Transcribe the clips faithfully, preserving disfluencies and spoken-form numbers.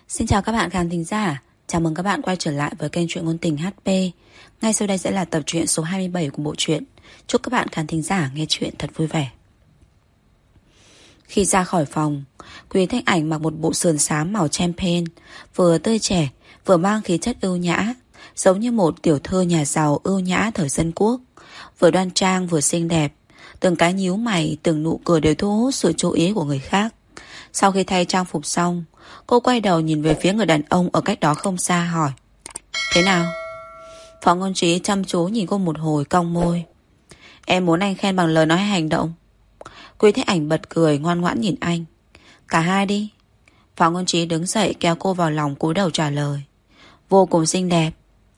Xin chào các bạn khán thính giả. Chào mừng các bạn quay trở lại với kênh truyện ngôn tình hát pê. Ngay sau đây sẽ là tập truyện số hai mươi bảy của bộ truyện. Chúc các bạn khán thính giả nghe truyện thật vui vẻ. Khi ra khỏi phòng, Quý Thanh Ảnh mặc một bộ sườn xám màu champagne, vừa tươi trẻ, vừa mang khí chất ưu nhã, giống như một tiểu thư nhà giàu ưu nhã thời dân quốc. Vừa đoan trang vừa xinh đẹp, từng cái nhíu mày, từng nụ cười đều thu hút sự chú ý của người khác. Sau khi thay trang phục xong, cô quay đầu nhìn về phía người đàn ông ở cách đó không xa hỏi: Thế nào? Phó Ngôn Trí chăm chú nhìn cô một hồi, cong môi: Em muốn anh khen bằng lời nói hay hành động? Quý Thanh Ảnh bật cười, ngoan ngoãn nhìn anh: Cả hai đi. Phó Ngôn Trí đứng dậy kéo cô vào lòng, cúi đầu trả lời: Vô cùng xinh đẹp.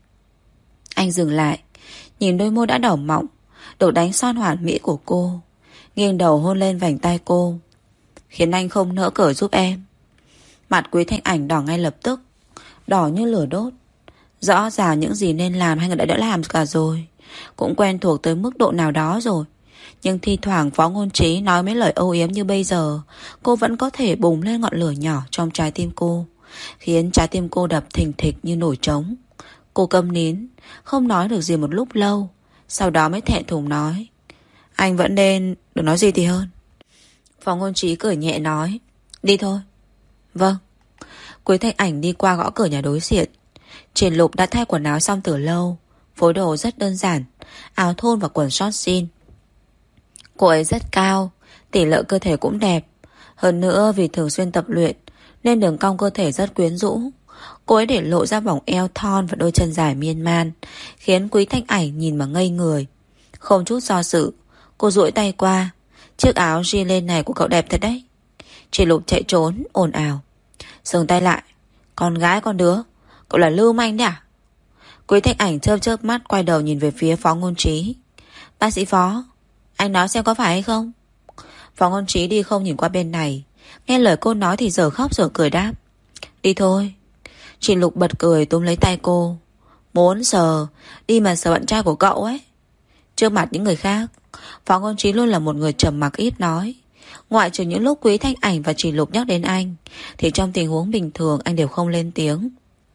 Anh dừng lại, nhìn đôi môi đã đỏ mọng, được đánh son hoàn mỹ của cô, nghiêng đầu hôn lên vành tai cô, khiến anh không nỡ cởi giúp em. Mặt Quý Thanh Ảnh đỏ ngay lập tức, đỏ như lửa đốt. Rõ ràng những gì nên làm hai người đã đã làm cả rồi, cũng quen thuộc tới mức độ nào đó rồi. Nhưng thi thoảng Phó Ngôn Trí nói mấy lời âu yếm như bây giờ, cô vẫn có thể bùng lên ngọn lửa nhỏ trong trái tim cô, khiến trái tim cô đập thình thịch như nổi trống. Cô câm nín, không nói được gì một lúc lâu, sau đó mới thẹn thùng nói: Anh vẫn nên đừng nói gì thì hơn. Phó Ngôn Trí cười nhẹ nói: Đi thôi. Vâng. Quý Thanh Ảnh đi qua gõ cửa nhà đối diện. Triển Lục đã thay quần áo xong từ lâu, phối đồ rất đơn giản, áo thun và quần short jean. Cô ấy rất cao, tỷ lệ cơ thể cũng đẹp. Hơn nữa vì thường xuyên tập luyện nên đường cong cơ thể rất quyến rũ. Cô ấy để lộ ra vòng eo thon và đôi chân dài miên man, khiến Quý Thanh Ảnh nhìn mà ngây người. Không chút do dự, cô duỗi tay qua: Chiếc áo jean này của cậu đẹp thật đấy. Triển Lục chạy trốn ồn ào: Dừng tay lại, con gái con đứa, cậu là lưu manh đấy à? Quý Thanh Ảnh chớp chớp mắt, quay đầu nhìn về phía Phó Ngôn Trí: Bác sĩ Phó, anh nói xem có phải hay không? Phó Ngôn Trí đi không nhìn qua bên này, nghe lời cô nói thì giờ khóc giờ cười đáp: Đi thôi. Triển Lục bật cười túm lấy tay cô: Muốn sờ, đi mà sờ bạn trai của cậu ấy. Trước mặt những người khác, Phó Ngôn Trí luôn là một người trầm mặc ít nói. Ngoại trừ những lúc Quý Thanh Ảnh và Triển Lục nhắc đến anh, thì trong tình huống bình thường anh đều không lên tiếng.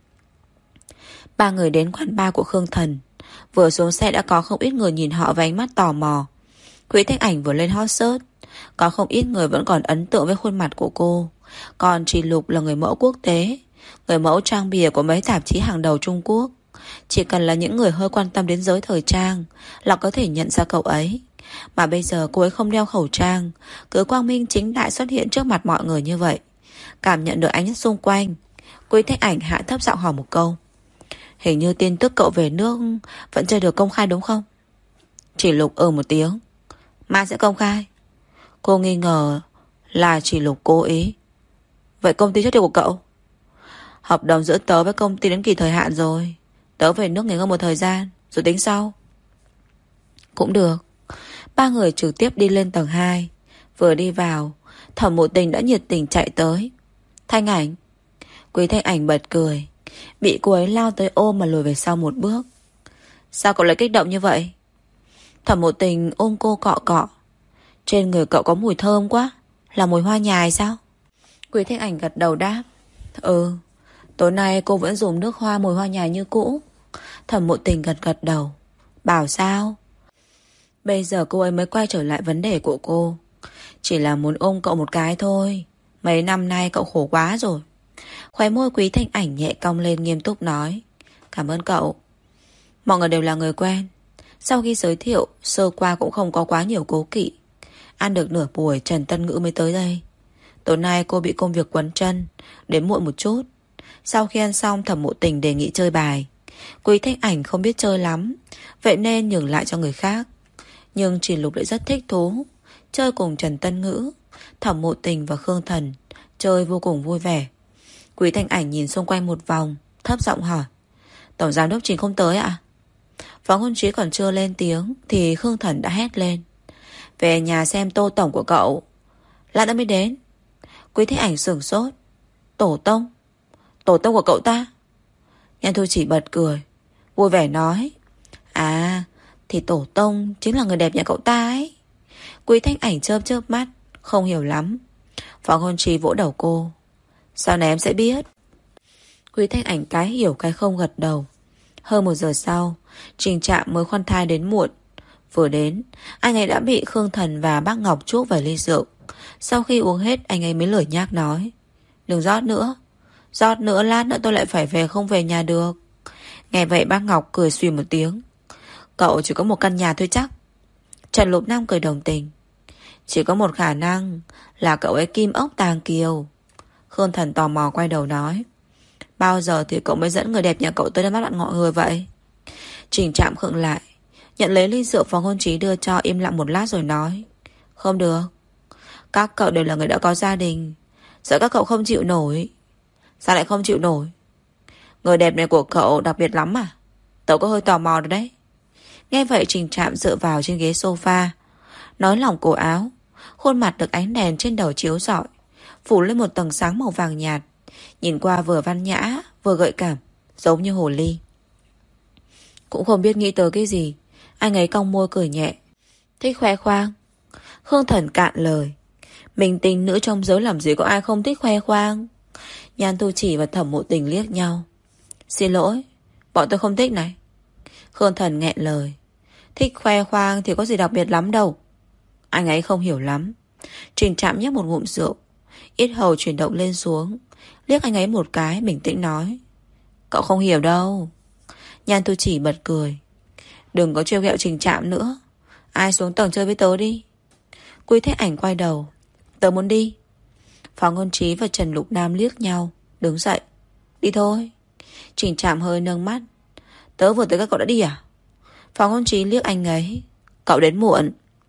Ba người đến quán bar của Khương Thần. Vừa xuống xe đã có không ít người nhìn họ với ánh mắt tò mò. Quý Thanh Ảnh vừa lên hot search, có không ít người vẫn còn ấn tượng với khuôn mặt của cô. Còn Triển Lục là người mẫu quốc tế, người mẫu trang bìa của mấy tạp chí hàng đầu Trung Quốc. Chỉ cần là những người hơi quan tâm đến giới thời trang là có thể nhận ra cậu ấy. Mà bây giờ cô ấy không đeo khẩu trang, cứ quang minh chính đại xuất hiện trước mặt mọi người như vậy. Cảm nhận được ánh mắt xung quanh, Quý Thanh Ảnh hạ thấp giọng hỏi một câu: Hình như tin tức cậu về nước vẫn chưa được công khai đúng không? Triển Lục ừ một tiếng: Mai sẽ công khai. Cô nghi ngờ là Triển Lục cố ý. Vậy công ty chất liệu của cậu? Hợp đồng giữa tớ với công ty đến kỳ thời hạn rồi, tớ về nước nghỉ ngơi một thời gian rồi tính sau. Cũng được. Ba người trực tiếp đi lên tầng hai. Vừa đi vào, Thẩm Mộ Tình đã nhiệt tình chạy tới: Thanh Ảnh. Quý Thanh Ảnh bật cười, bị cô ấy lao tới ôm mà lùi về sau một bước. Sao cậu lại kích động như vậy? Thẩm Mộ Tình ôm cô cọ cọ: Trên người cậu có mùi thơm quá, là mùi hoa nhài sao? Quý Thanh Ảnh gật đầu đáp: Ừ, tối nay cô vẫn dùng nước hoa mùi hoa nhài như cũ. Thẩm Mộ Tình gật gật đầu: Bảo sao? Bây giờ cô ấy mới quay trở lại vấn đề của cô. Chỉ là muốn ôm cậu một cái thôi. Mấy năm nay cậu khổ quá rồi. Khóe môi Quý Thanh Ảnh nhẹ cong lên, nghiêm túc nói: Cảm ơn cậu. Mọi người đều là người quen. Sau khi giới thiệu, sơ qua cũng không có quá nhiều cố kỵ. Ăn được nửa buổi, Trần Tân Ngữ mới tới đây. Tối nay cô bị công việc quấn chân, đến muộn một chút. Sau khi ăn xong, Thẩm Mộ Tình đề nghị chơi bài. Quý Thanh Ảnh không biết chơi lắm, vậy nên nhường lại cho người khác. Nhưng Triển Lục lại rất thích thú, chơi cùng Trần Tân Ngữ, Thẩm Mộ Tình và Khương Thần, chơi vô cùng vui vẻ. Quý Thanh Ảnh nhìn xung quanh một vòng, thấp giọng hỏi: Tổng giám đốc Trình không tới ạ? Phó Ngôn Trí còn chưa lên tiếng thì Khương Thần đã hét lên: Về nhà xem Tô Tổng của cậu, lát nữa mới đến. Quý Thanh Ảnh sửng sốt: Tổ tông? Tổ tông của cậu ta? Nhan Thu Chỉ bật cười, vui vẻ nói: À, thì tổ tông chính là người đẹp nhà cậu ta ấy. Quý Thanh Ảnh chớp chớp mắt, không hiểu lắm. Phó Ngôn Trí vỗ đầu cô: Sau này em sẽ biết. Quý Thanh Ảnh cái hiểu cái không gật đầu. Hơn một giờ sau, Trình Trạm mới khoan thai đến muộn. Vừa đến, anh ấy đã bị Khương Thần và bác Ngọc chuốc vài ly rượu. Sau khi uống hết, anh ấy mới lười nhác nói: đừng rót nữa. Rót nữa lát nữa tôi lại phải về, không về nhà được. Nghe vậy bác Ngọc cười xùy một tiếng: cậu chỉ có một căn nhà thôi chắc. Trần Lục Nam cười đồng tình: chỉ có một khả năng là cậu ấy kim ốc tàng kiều. Khương Thần tò mò quay đầu nói: bao giờ thì cậu mới dẫn người đẹp nhà cậu tới mắt bạn mọi người vậy? Trình Trạm khựng lại, nhận lấy ly rượu Phó Ngôn Trí đưa cho, im lặng một lát rồi nói: không được. Các cậu đều là người đã có gia đình, sợ các cậu không chịu nổi. Sao lại không chịu nổi? Người đẹp này của cậu đặc biệt lắm à? Tớ có hơi tò mò rồi đấy. Nghe vậy Trình Trạm dựa vào trên ghế sofa, nói lỏng cổ áo. Khuôn mặt được ánh đèn trên đầu chiếu rọi, phủ lên một tầng sáng màu vàng nhạt, nhìn qua vừa văn nhã vừa gợi cảm, giống như hồ ly. Cũng không biết nghĩ tới cái gì, anh ấy cong môi cười nhẹ: thích khoe khoang. Khương Thần cạn lời: mình tình nữ trong giới làm gì có ai không thích khoe khoang. Nhan Thu Chỉ và Thẩm Mộ Tình liếc nhau: xin lỗi, bọn tôi không thích này. Khương Thần nghẹn lời: thích khoe khoang thì có gì đặc biệt lắm đâu. Anh ấy không hiểu lắm. Trình Trạm nhấp một ngụm rượu, yết hầu chuyển động lên xuống, liếc anh ấy một cái, bình tĩnh nói: cậu không hiểu đâu. Nhan Thu Chỉ bật cười: đừng có trêu ghẹo Trình Trạm nữa. Ai xuống tầng chơi với tớ đi. Quý Thanh Ảnh quay đầu: tớ muốn đi. Phó Ngôn Trí và Trần Lục Nam liếc nhau, đứng dậy: đi thôi. Trình Trạm hơi nâng mắt: tớ vừa tới các cậu đã đi à? Phó Ngôn Trí liếc anh ấy: cậu đến muộn.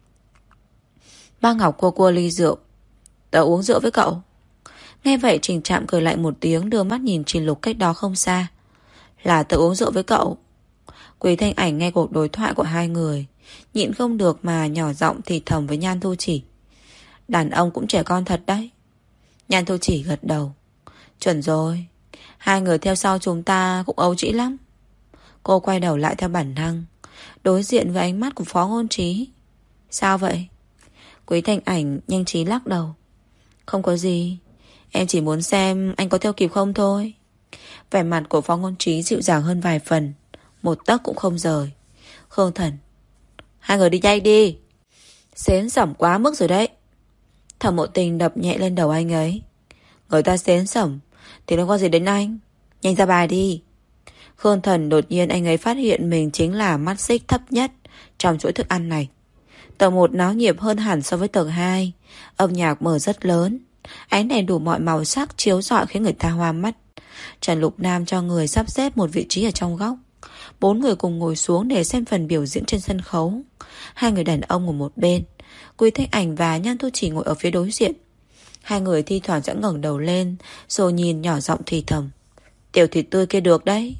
Ba Ngọc cua cua ly rượu: tớ uống rượu với cậu. Nghe vậy Trình Trạm cười lại một tiếng, đưa mắt nhìn Trình Lục cách đó không xa: là tớ uống rượu với cậu. Quý Thanh Ảnh nghe cuộc đối thoại của hai người, nhịn không được mà nhỏ giọng thì thầm với Nhan Thu Chỉ: đàn ông cũng trẻ con thật đấy. Nhan Thu Chỉ gật đầu: chuẩn rồi, hai người theo sau chúng ta cũng ấu trĩ lắm. Cô quay đầu lại theo bản năng, đối diện với ánh mắt của Phó Ngôn Trí. Sao vậy? Quý Thanh Ảnh nhanh trí lắc đầu: không có gì, em chỉ muốn xem anh có theo kịp không thôi. Vẻ mặt của Phó Ngôn Trí dịu dàng hơn vài phần, một tấc cũng không rời. Khương Thần: hai người đi nhanh đi, xến sẩm quá mức rồi đấy. Thẩm Mộ Tình đập nhẹ lên đầu anh ấy: người ta xến sẩm thì nó có gì đến anh, nhanh ra bài đi. Khương Thần đột nhiên anh ấy phát hiện mình chính là mắt xích thấp nhất trong chuỗi thức ăn này. Tầng một náo nhiệt hơn hẳn so với tầng hai. Âm nhạc mở rất lớn, ánh đèn đủ mọi màu sắc chiếu rọi khiến người ta hoa mắt. Trần Lục Nam cho người sắp xếp một vị trí ở trong góc. Bốn người cùng ngồi xuống để xem phần biểu diễn trên sân khấu. Hai người đàn ông ngồi một bên, Quý Thanh Ảnh và Nhan Thu Chỉ ngồi ở phía đối diện. Hai người thi thoảng sẽ ngẩng đầu lên, rồi nhìn nhỏ giọng thì thầm: tiểu thịt tươi kia được đấy.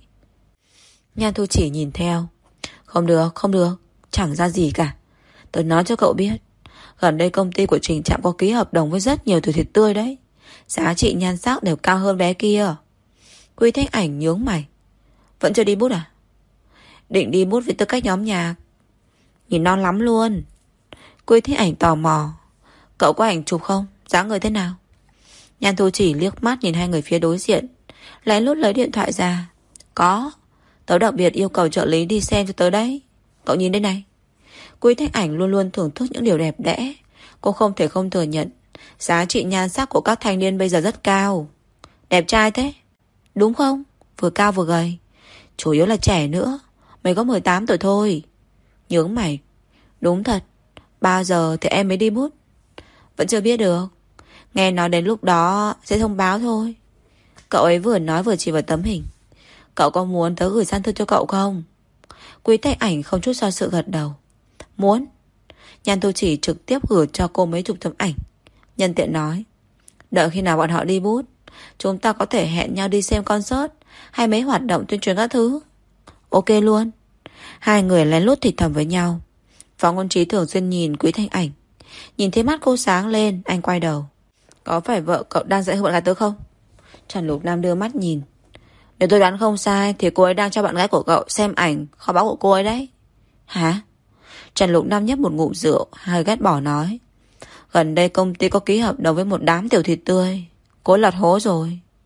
Nhan Thu Chỉ nhìn theo: không được, không được, chẳng ra gì cả. Tớ nói cho cậu biết, gần đây công ty của Trình Trạm có ký hợp đồng với rất nhiều tiểu thịt tươi đấy, giá trị nhan sắc đều cao hơn bé kia. Quý Thanh Ảnh nhướng mày: vẫn chưa đi bút à? Định đi bút với tư cách nhóm nhạc. Nhìn non lắm luôn. Quý Thanh Ảnh tò mò: cậu có ảnh chụp không? Dáng người thế nào? Nhan Thu Chỉ liếc mắt nhìn hai người phía đối diện, lén lút lấy điện thoại ra: có, tớ đặc biệt yêu cầu trợ lý đi xem cho tớ đấy. Cậu nhìn đây này. Quý Thanh Ảnh luôn luôn thưởng thức những điều đẹp đẽ. Cô không thể không thừa nhận giá trị nhan sắc của các thanh niên bây giờ rất cao. Đẹp trai thế, đúng không? Vừa cao vừa gầy, chủ yếu là trẻ nữa. Mày có mười tám tuổi thôi. Nhướng mày: đúng thật, bao giờ thì em mới đi bút? Vẫn chưa biết được, nghe nói đến lúc đó sẽ thông báo thôi. Cậu ấy vừa nói vừa chỉ vào tấm hình: cậu có muốn tớ gửi sang thư cho cậu không? Quý Thanh Ảnh không chút do sự gật đầu: muốn. Nhan Thu Chỉ trực tiếp gửi cho cô mấy chục tấm ảnh, nhân tiện nói: đợi khi nào bọn họ đi bút, chúng ta có thể hẹn nhau đi xem concert hay mấy hoạt động tuyên truyền các thứ. Ok luôn. Hai người lén lút thì thầm với nhau. Phó Ngôn Trí thường xuyên nhìn Quý Thanh Ảnh, nhìn thấy mắt cô sáng lên, anh quay đầu: có phải vợ cậu đang dạy bạn gái tớ không? Trần Lục Nam đưa mắt nhìn: nếu tôi đoán không sai thì cô ấy đang cho bạn gái của cậu xem ảnh kho báu của cô ấy đấy. Hả? Trần Lục Nam nhấp một ngụm rượu, hơi ghét bỏ nói: gần đây công ty có ký hợp đồng với một đám tiểu thịt tươi, cô lọt hố rồi.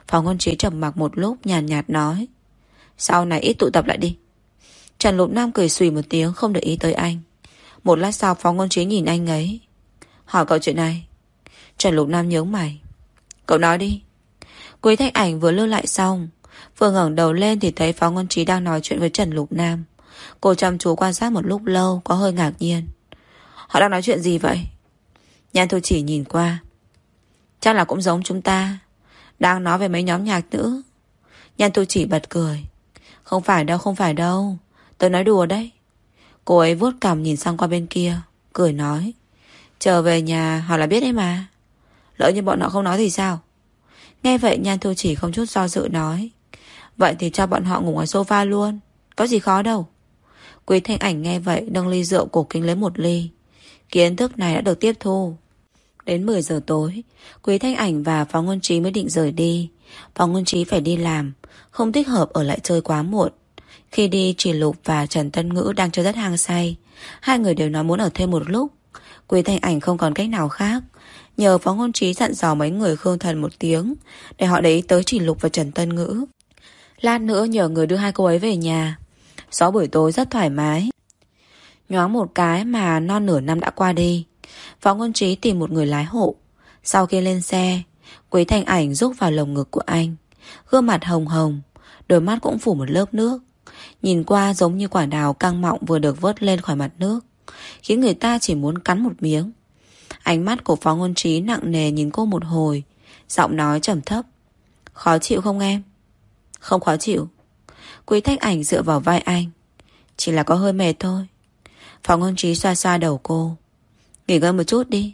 Phó Ngôn Trí trầm mặc một lúc, nhàn nhạt, nhạt nói: sau này ít tụ tập lại đi. Trần Lục Nam cười xùy một tiếng, không để ý tới anh. Một lát sau Phó Ngôn Trí nhìn anh ấy: hỏi cậu chuyện này. Trần Lục Nam nhướng mày: cậu nói đi. Quý Thanh Ảnh vừa lưu lại xong, vừa ngẩng đầu lên thì thấy Phó Ngôn Trí đang nói chuyện với Trần Lục Nam. Cô chăm chú quan sát một lúc lâu, có hơi ngạc nhiên. Họ đang nói chuyện gì vậy? Nhan Thu Chỉ nhìn qua: chắc là cũng giống chúng ta, đang nói về mấy nhóm nhạc nữ. Nhan Thu Chỉ bật cười: không phải đâu, không phải đâu, tớ nói đùa đấy. Cô ấy vuốt cằm nhìn sang qua bên kia, cười nói: trở về nhà họ là biết đấy mà. Lỡ như bọn họ không nói thì sao? Nghe vậy Nhan Thu Chỉ không chút do dự nói: vậy thì cho bọn họ ngủ ngoài sofa luôn, có gì khó đâu. Quý Thanh Ảnh nghe vậy nâng ly rượu cổ kính lấy một ly. Kiến thức này đã được tiếp thu. Đến mười giờ tối, Quý Thanh Ảnh và Phó Ngôn Trí mới định rời đi. Phó Ngôn Trí phải đi làm, không thích hợp ở lại chơi quá muộn. Khi đi, Chỉ Lục và Trần Tân Ngữ đang chơi rất hăng say. Hai người đều nói muốn ở thêm một lúc. Quý Thanh Ảnh không còn cách nào khác, nhờ Phó Ngôn Trí dặn dò mấy người Khương Thần một tiếng, để họ để ý tới Chỉ Lục và Trần Tân Ngữ. Lát nữa nhờ người đưa hai cô ấy về nhà. Gió buổi tối rất thoải mái. Nhoáng một cái mà non nửa năm đã qua đi. Phó Ngôn Trí tìm một người lái hộ. Sau khi lên xe, Quý Thanh Ảnh rúc vào lồng ngực của anh. Gương mặt hồng hồng, đôi mắt cũng phủ một lớp nước. Nhìn qua giống như quả đào căng mọng vừa được vớt lên khỏi mặt nước, khiến người ta chỉ muốn cắn một miếng. Ánh mắt của Phó Ngôn Trí nặng nề nhìn cô một hồi, giọng nói trầm thấp: khó chịu không em? Không khó chịu. Quý Thanh Ảnh dựa vào vai anh: chỉ là có hơi mệt thôi. Phó Ngôn Trí xoa xoa đầu cô: nghỉ ngơi một chút đi.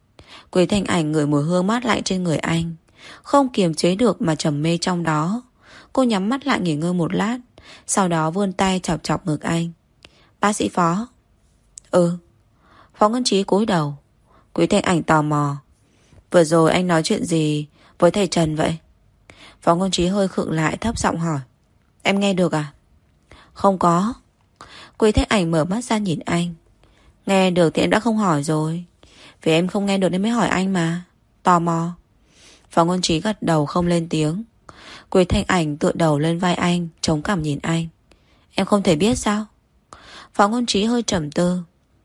Quý Thanh Ảnh ngửi mùi hương mát lạnh trên người anh, không kiềm chế được mà trầm mê trong đó. Cô nhắm mắt lại nghỉ ngơi một lát, sau đó vươn tay chọc chọc ngực anh: bác sĩ Phó. Ừ. Phó Ngôn Trí cúi đầu. Quý Thanh Ảnh tò mò: vừa rồi anh nói chuyện gì với thầy Trần vậy? Phó Ngôn Trí hơi khựng lại, thấp giọng hỏi: em nghe được à? Không có. Quý Thanh Ảnh mở mắt ra nhìn anh: nghe được thì em đã không hỏi rồi. Vì em không nghe được nên mới hỏi anh mà. Tò mò. Phó Ngôn Trí gật đầu không lên tiếng. Quý Thanh Ảnh tựa đầu lên vai anh, chống cằm nhìn anh: em không thể biết sao? Phó Ngôn Trí hơi trầm tư: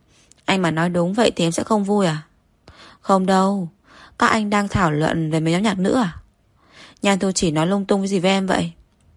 anh mà nói đúng vậy thì em sẽ không vui à? Không đâu. Các anh đang thảo luận về mấy nhóm nhạc nữ à? Nhan Thu Chỉ nói lung tung cái gì với em vậy?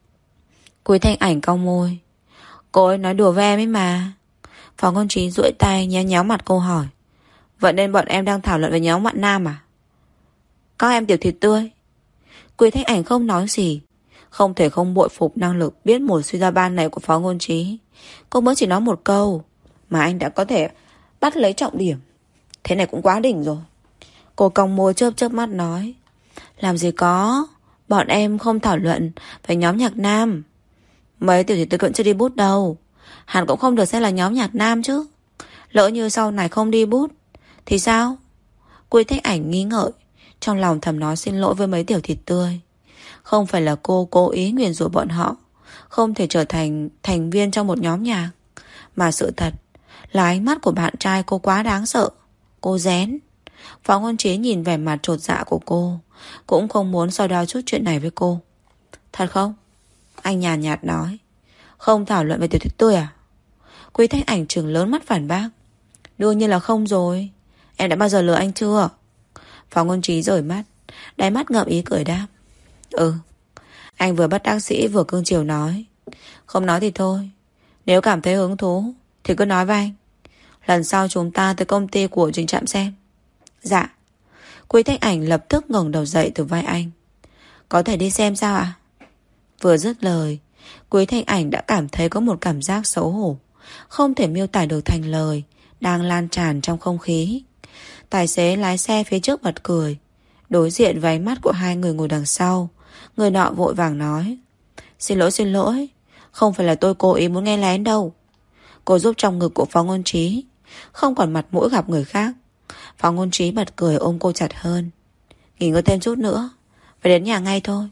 Quý Thanh Ảnh cau môi: cô ấy nói đùa với em ấy mà. Phó Ngôn Trí duỗi tay nhéo nhéo mặt cô hỏi: vậy nên bọn em đang thảo luận về nhóm bạn nam à? Các em tiểu thịt tươi. Quý Thanh Ảnh không nói gì. Không thể không bội phục năng lực biết một suy ra ban này của Phó Ngôn Trí. Cô mới chỉ nói một câu mà anh đã có thể bắt lấy trọng điểm. Thế này cũng quá đỉnh rồi. Cô cong môi chớp chớp mắt nói: làm gì có, bọn em không thảo luận về nhóm nhạc nam. Mấy tiểu thịt tươi vẫn chưa đi bút đâu. Hẳn cũng không được xem là nhóm nhạc nam chứ. Lỡ như sau này không đi bút thì sao? Quý Thanh Ảnh nghi ngợi, trong lòng thầm nói xin lỗi với mấy tiểu thịt tươi. Không phải là cô cố ý nguyền rủa bọn họ không thể trở thành thành viên trong một nhóm nhạc, mà sự thật là ánh mắt của bạn trai cô quá đáng sợ. Cô rén. Phó Ngôn Trí nhìn vẻ mặt chột dạ của cô, cũng không muốn so đo chút chuyện này với cô. Thật không? Anh nhàn nhạt nói: không thảo luận về tiểu thuyết tươi à? Quý Thanh Ảnh trừng lớn mắt phản bác: đương nhiên là không rồi. Em đã bao giờ lừa anh chưa? Phó Ngôn Trí rời mắt, đáy mắt ngậm ý cười đáp: ừ. Anh vừa bắt đắc sĩ vừa cương chiều nói: không nói thì thôi, nếu cảm thấy hứng thú thì cứ nói với anh. Lần sau chúng ta tới công ty của Trình Trạm xem. Dạ. Quý Thanh Ảnh lập tức ngẩng đầu dậy từ vai anh: có thể đi xem sao ạ? Vừa dứt lời, Quý Thanh Ảnh đã cảm thấy có một cảm giác xấu hổ không thể miêu tả được thành lời đang lan tràn trong không khí. Tài xế lái xe phía trước bật cười. Đối diện với ánh mắt của hai người ngồi đằng sau, người nọ vội vàng nói: xin lỗi xin lỗi, không phải là tôi cố ý muốn nghe lén đâu. Cô giúp trong ngực của Phó Ngôn Trí, không còn mặt mũi gặp người khác. Phó Ngôn Trí bật cười ôm cô chặt hơn: nghỉ ngơi thêm chút nữa, phải đến nhà ngay thôi.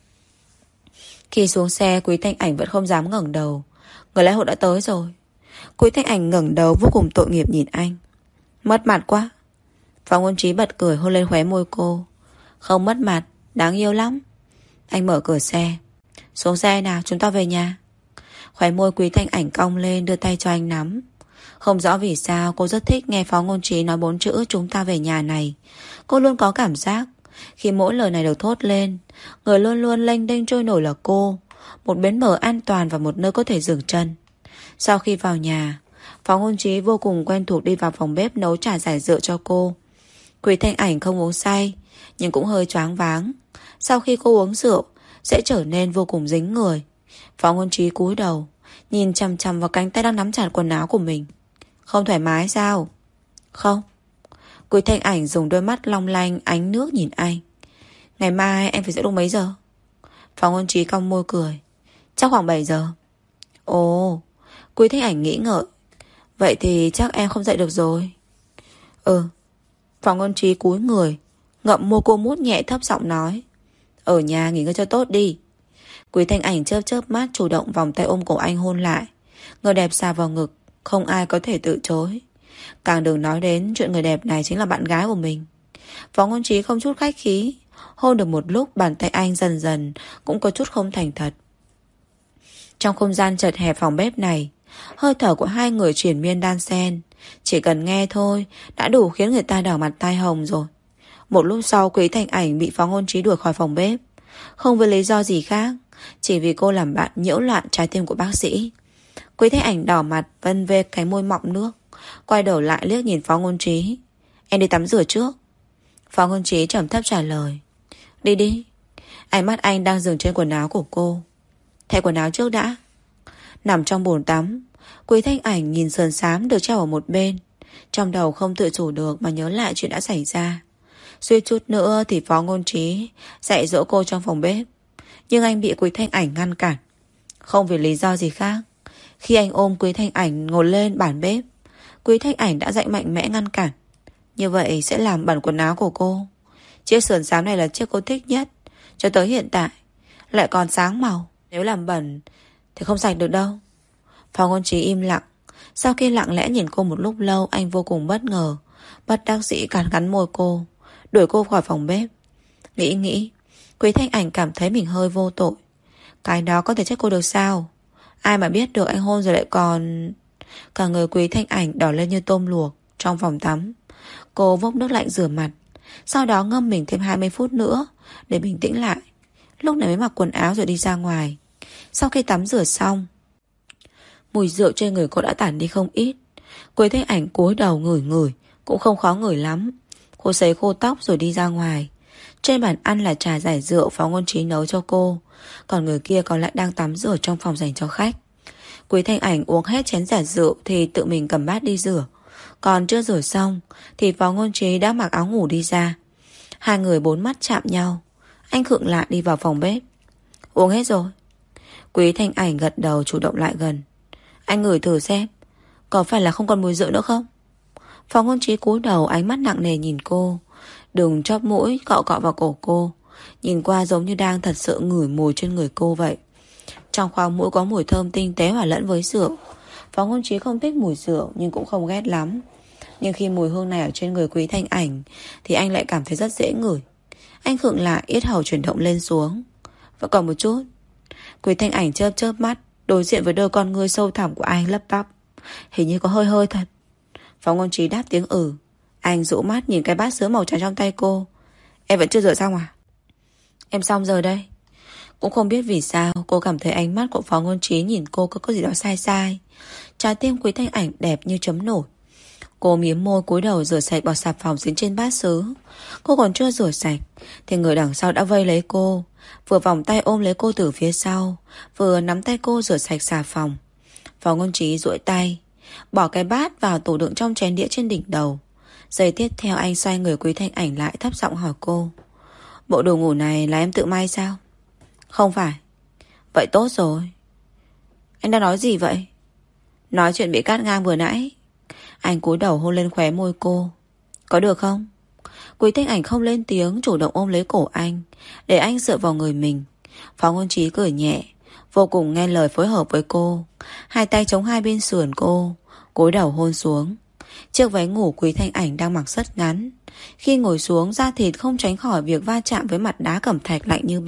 Khi xuống xe, Quý Thanh Ảnh vẫn không dám ngẩng đầu. Người lái hộ đã tới rồi. Quý Thanh Ảnh ngẩng đầu vô cùng tội nghiệp nhìn anh: mất mặt quá. Phó Ngôn Trí bật cười hôn lên khóe môi cô: không mất mặt, đáng yêu lắm. Anh mở cửa xe. Xuống xe nào, chúng ta về nhà. Khóe môi Quý Thanh Ảnh cong lên, đưa tay cho anh nắm. Không rõ vì sao cô rất thích nghe Phó Ngôn Trí nói bốn chữ chúng ta về nhà này. Cô luôn có cảm giác khi mỗi lời này được thốt lên, người luôn luôn lênh đênh trôi nổi là cô, một bến bờ an toàn và một nơi có thể dừng chân. Sau khi vào nhà, Phó Ngôn Trí vô cùng quen thuộc đi vào phòng bếp nấu trà giải rượu cho cô. Quý Thanh Ảnh không uống say, nhưng cũng hơi choáng váng. Sau khi cô uống rượu sẽ trở nên vô cùng dính người. Phó Ngôn Trí cúi đầu, nhìn chằm chằm vào cánh tay đang nắm chặt quần áo của mình. Không thoải mái sao? Không. Quý Thanh Ảnh dùng đôi mắt long lanh ánh nước nhìn anh. Ngày mai em phải dậy lúc mấy giờ? Phó Ngôn Trí cong môi cười. Chắc khoảng bảy giờ. Ồ. Quý Thanh Ảnh nghĩ ngợi. Vậy thì chắc em không dậy được rồi. Ừ. Phó Ngôn Trí cúi người, ngậm môi cô mút nhẹ thấp giọng nói. Ở nhà nghỉ ngơi cho tốt đi. Quý Thanh Ảnh chớp chớp mắt, chủ động vòng tay ôm cổ anh hôn lại. Người đẹp xà vào ngực, không ai có thể từ chối. Càng đừng nói đến chuyện người đẹp này chính là bạn gái của mình. Phó Ngôn Trí không chút khách khí, hôn được một lúc, bàn tay anh dần dần cũng có chút không thành thật. Trong không gian chật hẹp phòng bếp này, hơi thở của hai người triền miên đan xen, chỉ cần nghe thôi đã đủ khiến người ta đỏ mặt tai hồng rồi. Một lúc sau, Quý Thanh Ảnh bị Phó Ngôn Trí đuổi khỏi phòng bếp, không với lý do gì khác, chỉ vì cô làm bạn nhiễu loạn trái tim của bác sĩ. Quý Thanh Ảnh đỏ mặt, vân vê cánh môi mọng nước, quay đầu lại liếc nhìn Phó Ngôn Trí. Em đi tắm rửa trước. Phó Ngôn Trí trầm thấp trả lời. Đi đi. Ánh mắt anh đang dừng trên quần áo của cô. Thay quần áo trước đã. Nằm trong bồn tắm, Quý Thanh Ảnh nhìn sườn xám được treo ở một bên, trong đầu không tự chủ được mà nhớ lại chuyện đã xảy ra. Suýt chút nữa thì Phó Ngôn Trí dạy dỗ cô trong phòng bếp, nhưng anh bị Quý Thanh Ảnh ngăn cản. Không vì lý do gì khác, khi anh ôm Quý Thanh Ảnh ngồi lên bàn bếp, Quý Thanh Ảnh đã dạy mạnh mẽ ngăn cản. Như vậy sẽ làm bẩn quần áo của cô. Chiếc sườn xám này là chiếc cô thích nhất cho tới hiện tại, lại còn sáng màu. Nếu làm bẩn thì không sạch được đâu. Phó Ngôn Trí im lặng. Sau khi lặng lẽ nhìn cô một lúc lâu, anh vô cùng bất ngờ, bất đắc dĩ cắn cắn môi cô, đuổi cô khỏi phòng bếp. Nghĩ nghĩ, Quý Thanh Ảnh cảm thấy mình hơi vô tội. Cái đó có thể trách cô được sao? Ai mà biết được anh hôn rồi lại còn... Cả người Quý Thanh Ảnh đỏ lên như tôm luộc trong phòng tắm. Cô vốc nước lạnh rửa mặt, sau đó ngâm mình thêm hai mươi phút nữa để bình tĩnh lại. Lúc này mới mặc quần áo rồi đi ra ngoài. Sau khi tắm rửa xong, mùi rượu trên người cô đã tản đi không ít. Quý Thanh Ảnh cúi đầu ngửi ngửi, cũng không khó ngửi lắm. Cô sấy khô tóc rồi đi ra ngoài. Trên bàn ăn là trà giải rượu Phó Ngôn Trí nấu cho cô, còn người kia còn lại đang tắm rửa trong phòng dành cho khách. Quý Thanh Ảnh uống hết chén giải rượu thì tự mình cầm bát đi rửa. Còn chưa rửa xong thì Phó Ngôn Trí đã mặc áo ngủ đi ra. Hai người bốn mắt chạm nhau. Anh khựng lại đi vào phòng bếp. Uống hết rồi. Quý Thanh Ảnh gật đầu, chủ động lại gần. Anh ngửi thử xem, có phải là không còn mùi rượu nữa không? Phó Ngôn Trí cúi đầu, ánh mắt nặng nề nhìn cô, đừng chóp mũi cọ cọ vào cổ cô, nhìn qua giống như đang thật sự ngửi mùi trên người cô vậy. Trong khoang mũi có mùi thơm tinh tế hòa lẫn với rượu. Phó Ngôn Trí không thích mùi rượu nhưng cũng không ghét lắm. Nhưng khi mùi hương này ở trên người Quý Thanh Ảnh thì anh lại cảm thấy rất dễ ngửi. Anh khựng lại, yết hầu chuyển động lên xuống. Vẫn còn một chút. Quý Thanh Ảnh chớp chớp mắt, đối diện với đôi con ngươi sâu thẳm của anh, lấp bắp. Hình như có hơi hơi thật. Phó Ngôn Trí đáp tiếng ừ. Anh dụ mắt nhìn cái bát sứ màu trắng trong tay cô. Em vẫn chưa rửa xong à? Em xong rồi đây. Cũng không biết vì sao cô cảm thấy ánh mắt của Phó Ngôn Trí nhìn cô có có gì đó sai sai. Trái tim Quý Thanh Ảnh đẹp như chấm nổi. Cô mím môi cúi đầu rửa sạch bọt xà phòng dính trên bát sứ. Cô còn chưa rửa sạch thì người đằng sau đã vây lấy cô, vừa vòng tay ôm lấy cô từ phía sau, vừa nắm tay cô rửa sạch xà phòng. Phó Ngôn Trí duỗi tay bỏ cái bát vào tủ đựng trong chén đĩa trên đỉnh đầu. Giây tiếp theo anh xoay người Quý Thanh Ảnh lại, thấp giọng hỏi cô. Bộ đồ ngủ này là em tự may sao? Không phải. Vậy tốt rồi. Anh đang nói gì vậy? Nói chuyện bị cắt ngang vừa nãy. Anh cúi đầu hôn lên khóe môi cô. Có được không? Quý Thanh Ảnh không lên tiếng, chủ động ôm lấy cổ anh, để anh dựa vào người mình. Phó Ngôn Trí cười nhẹ, vô cùng nghe lời phối hợp với cô. Hai tay chống hai bên sườn cô, cúi đầu hôn xuống. Chiếc váy ngủ Quý Thanh Ảnh đang mặc rất ngắn. Khi ngồi xuống, da thịt không tránh khỏi việc va chạm với mặt đá cẩm thạch lạnh như băng.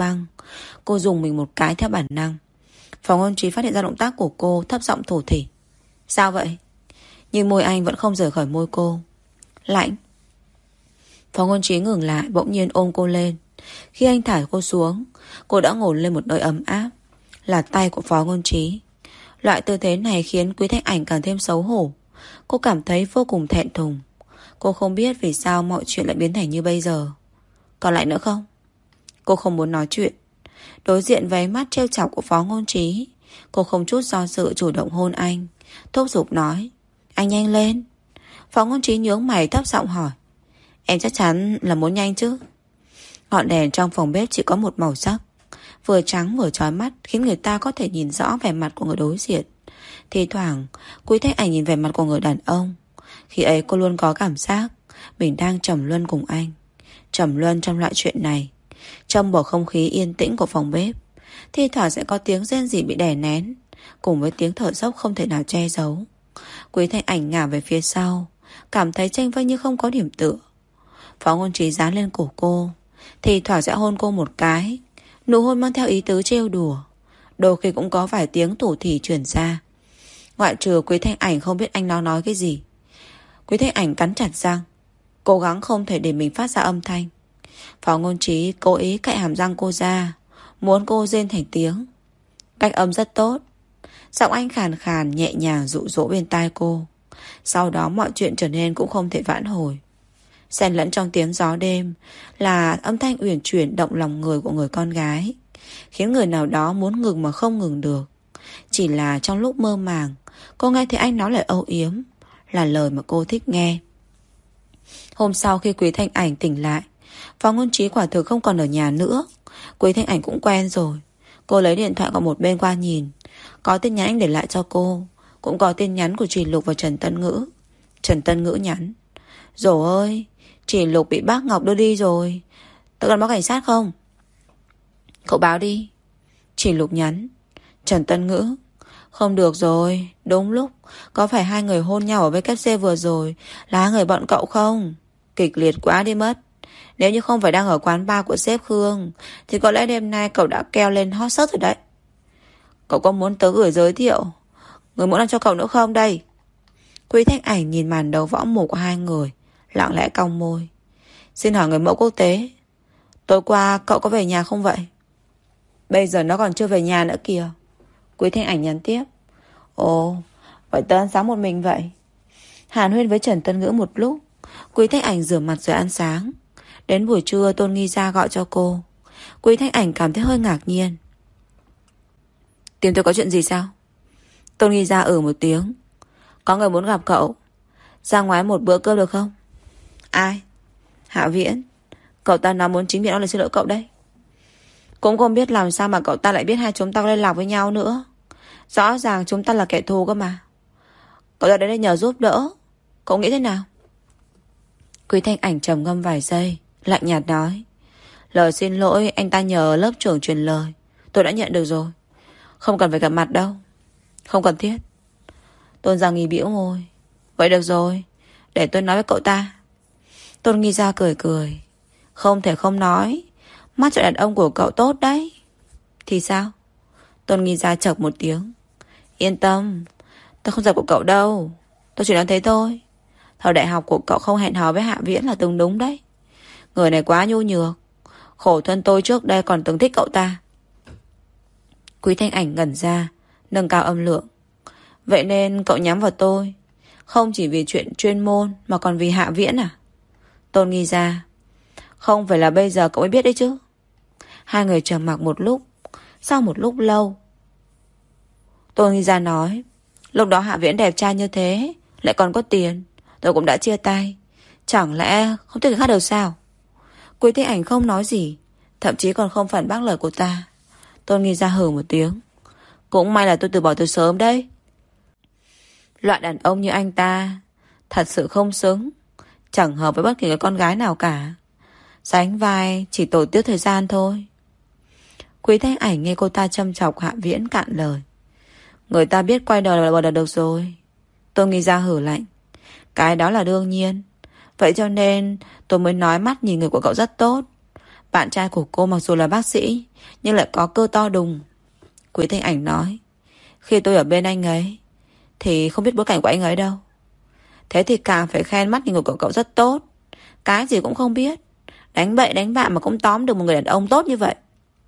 Cô dùng mình một cái theo bản năng. Phòng Ngôn Trí phát hiện ra động tác của cô, thấp giọng thủ thỉ. Sao vậy? Nhưng môi anh vẫn không rời khỏi môi cô. Lạnh. Phòng Ngôn Trí ngừng lại, bỗng nhiên ôm cô lên. Khi anh thả cô xuống, cô đã ngồi lên một nơi ấm áp, là tay của Phó Ngôn Trí. Loại tư thế này khiến Quý Thanh Ảnh càng thêm xấu hổ. Cô cảm thấy vô cùng thẹn thùng. Cô không biết vì sao mọi chuyện lại biến thành như bây giờ. Còn lại nữa không? Cô không muốn nói chuyện. Đối diện với ánh mắt trêu chọc của Phó Ngôn Trí, cô không chút do dự chủ động hôn anh, thúc giục nói. Anh nhanh lên. Phó Ngôn Trí nhướng mày thấp giọng hỏi. Em chắc chắn là muốn nhanh chứ? Ngọn đèn trong phòng bếp chỉ có một màu sắc, vừa trắng vừa chói mắt, khiến người ta có thể nhìn rõ vẻ mặt của người đối diện. Thì thoảng Quý Thanh Ảnh nhìn vẻ mặt của người đàn ông. Khi ấy cô luôn có cảm giác mình đang trầm luân cùng anh, trầm luân trong loại chuyện này. Trong bầu không khí yên tĩnh của phòng bếp, thi thoảng sẽ có tiếng rên rỉ bị đè nén, cùng với tiếng thở dốc không thể nào che giấu. Quý Thanh Ảnh ngả về phía sau, cảm thấy chênh vênh như không có điểm tựa. Phó Ngôn Trí dán lên cổ cô, thì thoảng sẽ hôn cô một cái. Nụ hôn mang theo ý tứ trêu đùa, đôi khi cũng có vài tiếng thủ thỉ truyền ra. Ngoại trừ Quý Thanh Ảnh không biết anh nó nói cái gì. Quý Thanh Ảnh cắn chặt răng, cố gắng không thể để mình phát ra âm thanh. Phó Ngôn Trí cố ý cạy hàm răng cô ra, muốn cô rên thành tiếng. Cách âm rất tốt. Giọng anh khàn khàn nhẹ nhàng dụ dỗ bên tai cô. Sau đó mọi chuyện trở nên cũng không thể vãn hồi. Xen lẫn trong tiếng gió đêm là âm thanh uyển chuyển động lòng người của người con gái, khiến người nào đó muốn ngừng mà không ngừng được. Chỉ là trong lúc mơ màng, cô nghe thấy anh nói lời âu yếm, là lời mà cô thích nghe. Hôm sau khi Quý Thanh Ảnh tỉnh lại, Phó Ngôn Trí quả thực không còn ở nhà nữa. Quý Thanh Ảnh cũng quen rồi. Cô lấy điện thoại qua một bên qua nhìn. Có tin nhắn anh để lại cho cô, cũng có tin nhắn của Trì Lục và Trần Tân Ngữ. Trần Tân Ngữ nhắn. Dồi ơi, Trì Lục bị bác Ngọc đưa đi rồi. Tớ cần báo cảnh sát không? Cậu báo đi. Trì Lục nhắn. Trần Tân Ngữ. Không được rồi, đúng lúc. Có phải hai người hôn nhau ở vê kép xê vừa rồi là hai người bọn cậu không? Kịch liệt quá đi mất. Nếu như không phải đang ở quán bar của sếp Khương, thì có lẽ đêm nay cậu đã keo lên hot search rồi đấy. Cậu có muốn tớ gửi giới thiệu người muốn làm cho cậu nữa không đây? Quý Thanh Ảnh nhìn màn đấu võ mồm của hai người, lặng lẽ cong môi. Xin hỏi người mẫu quốc tế, tối qua cậu có về nhà không vậy? Bây giờ nó còn chưa về nhà nữa kìa. Quý Thanh Ảnh nhắn tiếp. Ồ, vậy tớ ăn sáng một mình vậy. Hàn huyên với Trần Tân Ngữ một lúc, Quý Thanh Ảnh rửa mặt rồi ăn sáng. Đến buổi trưa Tôn Nghi Gia gọi cho cô. Quý Thanh Ảnh cảm thấy hơi ngạc nhiên. Tìm tôi có chuyện gì sao? Tôn Nghi Gia ừ một tiếng. Có người muốn gặp cậu. Ra ngoài một bữa cơm được không? Ai? Hạ Viễn. Cậu ta nói muốn chính miệng nó là xin lỗi cậu đấy. Cũng không biết làm sao mà cậu ta lại biết hai chúng ta có liên lạc với nhau nữa. Rõ ràng chúng ta là kẻ thù cơ mà. Cậu ta đến đây nhờ giúp đỡ. Cậu nghĩ thế nào? Quý Thanh Ảnh trầm ngâm vài giây, lạnh nhạt nói. Lời xin lỗi anh ta nhờ lớp trưởng truyền lời, tôi đã nhận được rồi. Không cần phải gặp mặt đâu. Không cần thiết. Tôn Gia Nghi bĩu môi. Vậy được rồi, để tôi nói với cậu ta. Tôn Nghi Gia cười cười. Không thể không nói, mắt chọn đàn ông của cậu tốt đấy. Thì sao? Tôn Nghi Gia chợt một tiếng. Yên tâm, tôi không giật của cậu đâu. Tôi chỉ nói thế thôi. Thời đại học của cậu không hẹn hò với Hạ Viễn là từng đúng đấy. Người này quá nhu nhược. Khổ thân tôi trước đây còn từng thích cậu ta. Quý Thanh Ảnh ngẩn ra, nâng cao âm lượng. Vậy nên cậu nhắm vào tôi, không chỉ vì chuyện chuyên môn mà còn vì Hạ Viễn à? Tôn Nghi Gia. Không phải là bây giờ cậu mới biết đấy chứ? Hai người trầm mặc một lúc. Sau một lúc lâu, Tôn Nghi Gia nói. Lúc đó Hạ Viễn đẹp trai như thế, lại còn có tiền, tôi cũng đã chia tay. Chẳng lẽ không thích người khác đâu sao? Quý Thanh Ảnh không nói gì, thậm chí còn không phản bác lời của ta. Tôn Nghi Gia hừ một tiếng. Cũng may là tôi từ bỏ từ sớm đấy. Loại đàn ông như anh ta thật sự không xứng, chẳng hợp với bất kỳ cái con gái nào cả. Sánh vai chỉ tổ tiếc thời gian thôi. Quý Thanh Ảnh nghe cô ta châm chọc Hạ Viễn cạn lời. Người ta biết quay đầu là bờ được rồi. Tôi nghĩ ra hử lạnh. Cái đó là đương nhiên. Vậy cho nên tôi mới nói mắt nhìn người của cậu rất tốt. Bạn trai của cô mặc dù là bác sĩ nhưng lại có cơ to đùng. Quý Thanh Ảnh nói, khi tôi ở bên anh ấy thì không biết bối cảnh của anh ấy đâu. Thế thì càng phải khen mắt nhìn của cậu cậu rất tốt. Cái gì cũng không biết, đánh bậy đánh bạ mà cũng tóm được một người đàn ông tốt như vậy.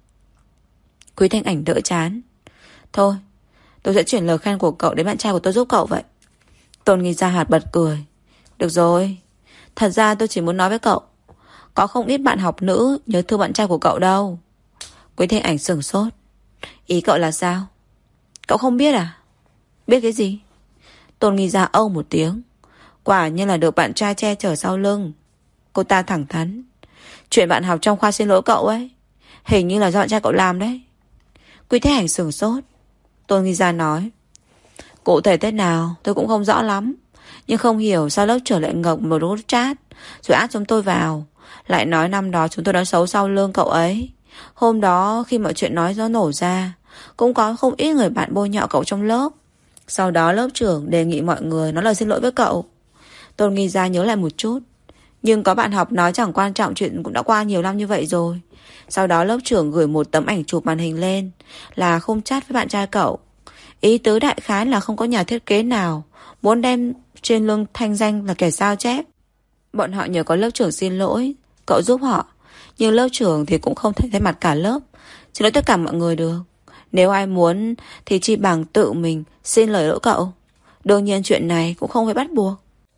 Quý Thanh Ảnh đỡ chán. Thôi, tôi sẽ chuyển lời khen của cậu đến bạn trai của tôi giúp cậu vậy. Tôn Nghi Gia hạt bật cười. Được rồi, thật ra tôi chỉ muốn nói với cậu, có không ít bạn học nữ nhớ thương bạn trai của cậu đâu. Quý Thanh Ảnh sửng sốt. Ý cậu là sao? Cậu không biết à? Biết cái gì? Tôn Nghi Gia âu một tiếng. Quả nhiên là được bạn trai che chở sau lưng. Cô ta thẳng thắn. Chuyện bạn học trong khoa xin lỗi cậu ấy, hình như là do bạn trai cậu làm đấy. Quý Thanh Ảnh sửng sốt. Tôn Nghi Gia nói, cụ thể thế nào tôi cũng không rõ lắm, nhưng không hiểu sao lớp trưởng lại ngọc một group chat rồi át chúng tôi vào, lại nói năm đó chúng tôi nói xấu sau lưng cậu ấy. Hôm đó khi mọi chuyện nói nó nổ ra, cũng có không ít người bạn bôi nhọ cậu trong lớp. Sau đó lớp trưởng đề nghị mọi người nói lời xin lỗi với cậu. Tôn Nghi Gia nhớ lại một chút. Nhưng có bạn học nói chẳng quan trọng, chuyện cũng đã qua nhiều năm như vậy rồi. Sau đó lớp trưởng gửi một tấm ảnh chụp màn hình lên là không chat với bạn trai cậu. Ý tứ đại khái là không có nhà thiết kế nào muốn đem trên lưng thanh danh là kẻ sao chép. Bọn họ nhờ có lớp trưởng xin lỗi, cậu giúp họ. Nhưng lớp trưởng thì cũng không thể thay mặt cả lớp xin lỗi tất cả mọi người được. Nếu ai muốn thì chi bằng tự mình xin lời lỗi cậu. Đương nhiên chuyện này cũng không phải bắt buộc.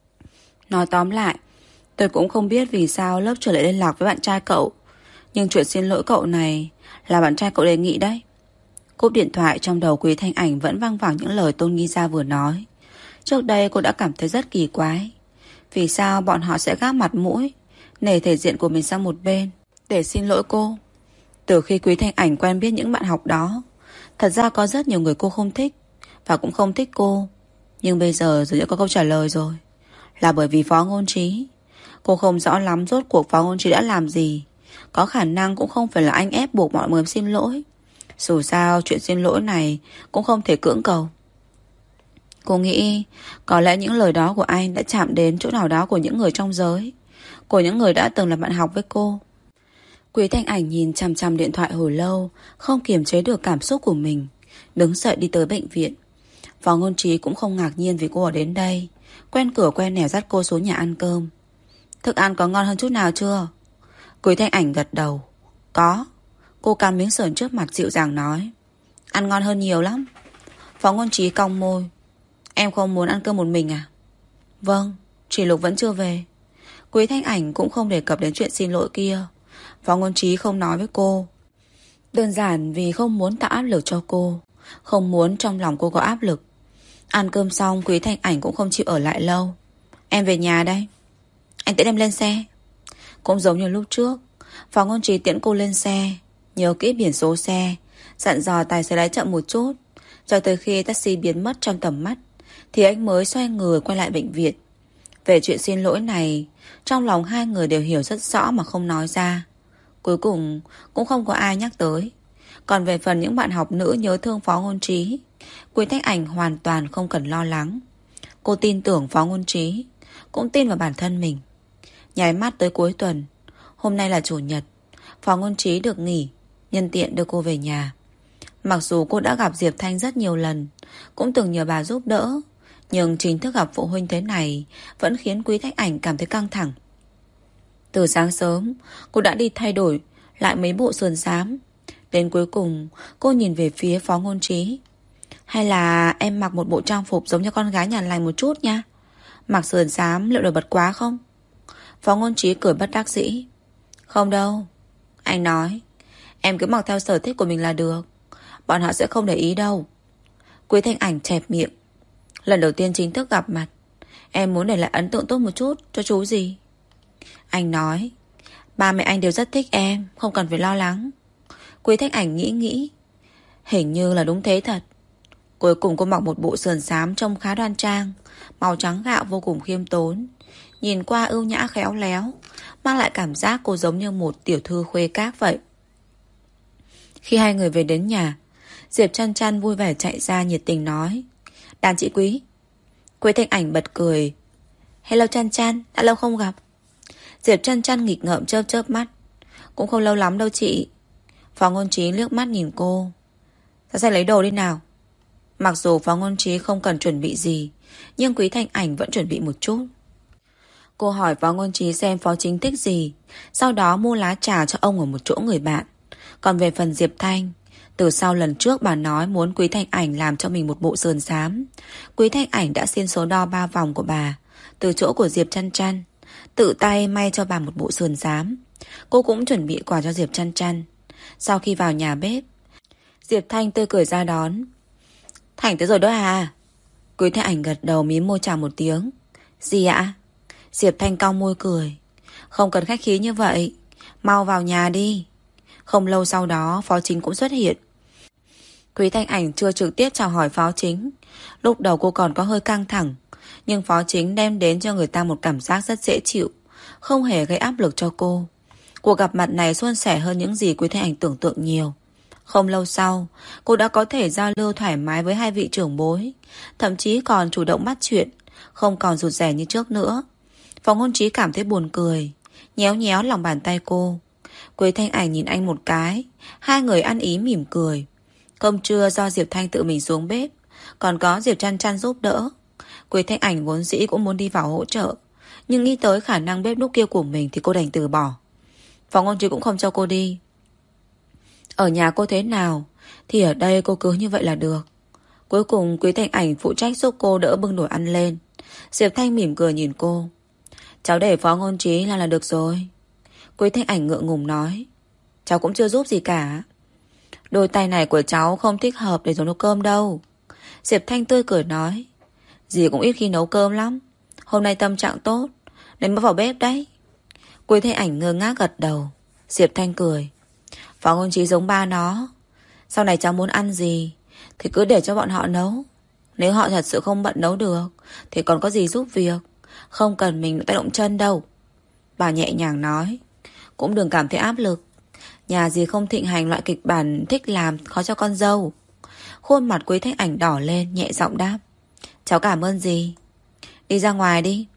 Nói tóm lại, tôi cũng không biết vì sao lớp trưởng lại liên lạc với bạn trai cậu, nhưng chuyện xin lỗi cậu này là bạn trai cậu đề nghị đấy. Cúp điện thoại, trong đầu Quý Thanh Ảnh vẫn vang vẳng những lời Tôn Nghi Gia vừa nói. Trước đây cô đã cảm thấy rất kỳ quái. Vì sao bọn họ sẽ gác mặt mũi, nể thể diện của mình sang một bên để xin lỗi cô? Từ khi Quý Thanh Ảnh quen biết những bạn học đó, thật ra có rất nhiều người cô không thích và cũng không thích cô. Nhưng bây giờ dường như có câu trả lời rồi. Là bởi vì Phó Ngôn Trí. Cô không rõ lắm rốt cuộc Phó Ngôn Trí đã làm gì. Có khả năng cũng không phải là anh ép buộc mọi người xin lỗi. Dù sao chuyện xin lỗi này cũng không thể cưỡng cầu. Cô nghĩ có lẽ những lời đó của anh đã chạm đến chỗ nào đó của những người trong giới, của những người đã từng là bạn học với cô. Quý Thanh Ảnh nhìn chằm chằm điện thoại hồi lâu, không kiềm chế được cảm xúc của mình, đứng dậy đi tới bệnh viện. Phó Ngôn Trí cũng không ngạc nhiên vì cô ở đến đây, quen cửa quen nẻo dắt cô xuống nhà ăn cơm. Thức ăn có ngon hơn chút nào chưa? Quý Thanh Ảnh gật đầu. Có. Cô cắn miếng sườn trước mặt dịu dàng nói. Ăn ngon hơn nhiều lắm. Phó Ngôn Trí cong môi. Em không muốn ăn cơm một mình à? Vâng, Chỉ Lục vẫn chưa về. Quý Thanh Ảnh cũng không đề cập đến chuyện xin lỗi kia. Phó Ngôn Trí không nói với cô, đơn giản vì không muốn tạo áp lực cho cô, không muốn trong lòng cô có áp lực. Ăn cơm xong, Quý Thanh Ảnh cũng không chịu ở lại lâu. Em về nhà đây. Anh tiễn em lên xe. Cũng giống như lúc trước, Phó Ngôn Trí tiễn cô lên xe, nhớ kỹ biển số xe, dặn dò tài xế lái chậm một chút, cho tới khi taxi biến mất trong tầm mắt thì anh mới xoay người quay lại bệnh viện. Về chuyện xin lỗi này, trong lòng hai người đều hiểu rất rõ mà không nói ra. Cuối cùng cũng không có ai nhắc tới. Còn về phần những bạn học nữ nhớ thương Phó Ngôn Trí, Quý Thanh Ảnh hoàn toàn không cần lo lắng. Cô tin tưởng Phó Ngôn Trí, cũng tin vào bản thân mình. Nháy mắt tới cuối tuần, hôm nay là chủ nhật, Phó Ngôn Trí được nghỉ, nhân tiện đưa cô về nhà. Mặc dù cô đã gặp Diệp Thanh rất nhiều lần, cũng từng nhờ bà giúp đỡ, nhưng chính thức gặp phụ huynh thế này vẫn khiến Quý Thanh Ảnh cảm thấy căng thẳng. Từ sáng sớm, cô đã đi thay đổi lại mấy bộ sườn xám. Đến cuối cùng, cô nhìn về phía Phó Ngôn Trí. Hay là em mặc một bộ trang phục giống như con gái nhà lành một chút nha. Mặc sườn xám liệu nổi bật quá không? Phó Ngôn Trí cười bất đắc dĩ. Không đâu. Anh nói, em cứ mặc theo sở thích của mình là được. Bọn họ sẽ không để ý đâu. Quý Thanh Ảnh chẹp miệng. Lần đầu tiên chính thức gặp mặt, em muốn để lại ấn tượng tốt một chút cho chú gì. Anh nói, ba mẹ anh đều rất thích em, không cần phải lo lắng. Quý Thanh Ảnh nghĩ nghĩ, hình như là đúng thế thật. Cuối cùng cô mặc một bộ sườn xám trông khá đoan trang, màu trắng gạo vô cùng khiêm tốn, nhìn qua ưu nhã khéo léo, mang lại cảm giác cô giống như một tiểu thư khuê các vậy. Khi hai người về đến nhà, Diệp Chăn Chăn vui vẻ chạy ra nhiệt tình nói, đàn chị Quý. Quý Thanh Ảnh bật cười. Hello Chăn Chăn, đã lâu không gặp. Diệp Chăn Chăn nghịch ngợm chớp chớp mắt. Cũng không lâu lắm đâu chị. Phó Ngôn Trí liếc mắt nhìn cô. Ta sẽ lấy đồ đi nào. Mặc dù Phó Ngôn Trí không cần chuẩn bị gì, nhưng Quý Thanh Ảnh vẫn chuẩn bị một chút. Cô hỏi Phó Ngôn Trí xem Phó Chính thích gì, sau đó mua lá trà cho ông ở một chỗ người bạn. Còn về phần Diệp Thanh, từ sau lần trước bà nói muốn Quý Thanh Ảnh làm cho mình một bộ sườn xám, Quý Thanh Ảnh đã xin số đo ba vòng của bà từ chỗ của Diệp Chăn Chăn, tự tay may cho bà một bộ sườn xám. Cô cũng chuẩn bị quà cho Diệp Chăn Chăn. Sau khi vào nhà bếp, Diệp Thanh tươi cười ra đón. Thành tới rồi đó à? Quý Thanh Ảnh gật đầu mím môi chào một tiếng. Gì ạ? Diệp Thanh cau môi cười. Không cần khách khí như vậy, mau vào nhà đi. Không lâu sau đó Phó Chính cũng xuất hiện. Quý Thanh Ảnh chưa trực tiếp chào hỏi Phó Chính. Lúc đầu cô còn có hơi căng thẳng, nhưng Phó Chính đem đến cho người ta một cảm giác rất dễ chịu, không hề gây áp lực cho cô. Cuộc gặp mặt này suôn sẻ hơn những gì Quý Thanh Ảnh tưởng tượng nhiều. Không lâu sau, cô đã có thể giao lưu thoải mái với hai vị trưởng bối, thậm chí còn chủ động bắt chuyện, không còn rụt rè như trước nữa. Phó Ngôn Trí cảm thấy buồn cười, nhéo nhéo lòng bàn tay cô. Quý Thanh Ảnh nhìn anh một cái, hai người ăn ý mỉm cười. Cơm trưa do Diệp Thanh tự mình xuống bếp, còn có Diệp Chăn Chăn giúp đỡ. Quý Thanh Ảnh vốn dĩ cũng muốn đi vào hỗ trợ, nhưng nghĩ tới khả năng bếp núc kia của mình thì cô đành từ bỏ. Phó Ngôn Trí cũng không cho cô đi. Ở nhà cô thế nào thì ở đây cô cứ như vậy là được. Cuối cùng Quý Thanh Ảnh phụ trách giúp cô đỡ bưng đồ ăn lên. Diệp Thanh mỉm cười nhìn cô. Cháu để Phó Ngôn Trí làm là được rồi. Quý Thanh Ảnh ngượng ngùng nói. Cháu cũng chưa giúp gì cả. Đôi tay này của cháu không thích hợp để dùng nấu cơm đâu. Diệp Thanh tươi cười nói. Dì cũng ít khi nấu cơm lắm. Hôm nay tâm trạng tốt nên mới vào bếp đấy. Quý Thanh Ảnh ngơ ngác gật đầu. Diệp Thanh cười. Phó Ngôn Trí giống ba nó. Sau này cháu muốn ăn gì thì cứ để cho bọn họ nấu. Nếu họ thật sự không bận nấu được thì còn có gì giúp việc, không cần mình tay động chân đâu. Bà nhẹ nhàng nói. Cũng đừng cảm thấy áp lực. Nhà dì không thịnh hành loại kịch bản thích làm khó cho con dâu. Khuôn mặt Quý Thanh Ảnh đỏ lên, nhẹ giọng đáp. Cháu cảm ơn dì. Đi ra ngoài đi.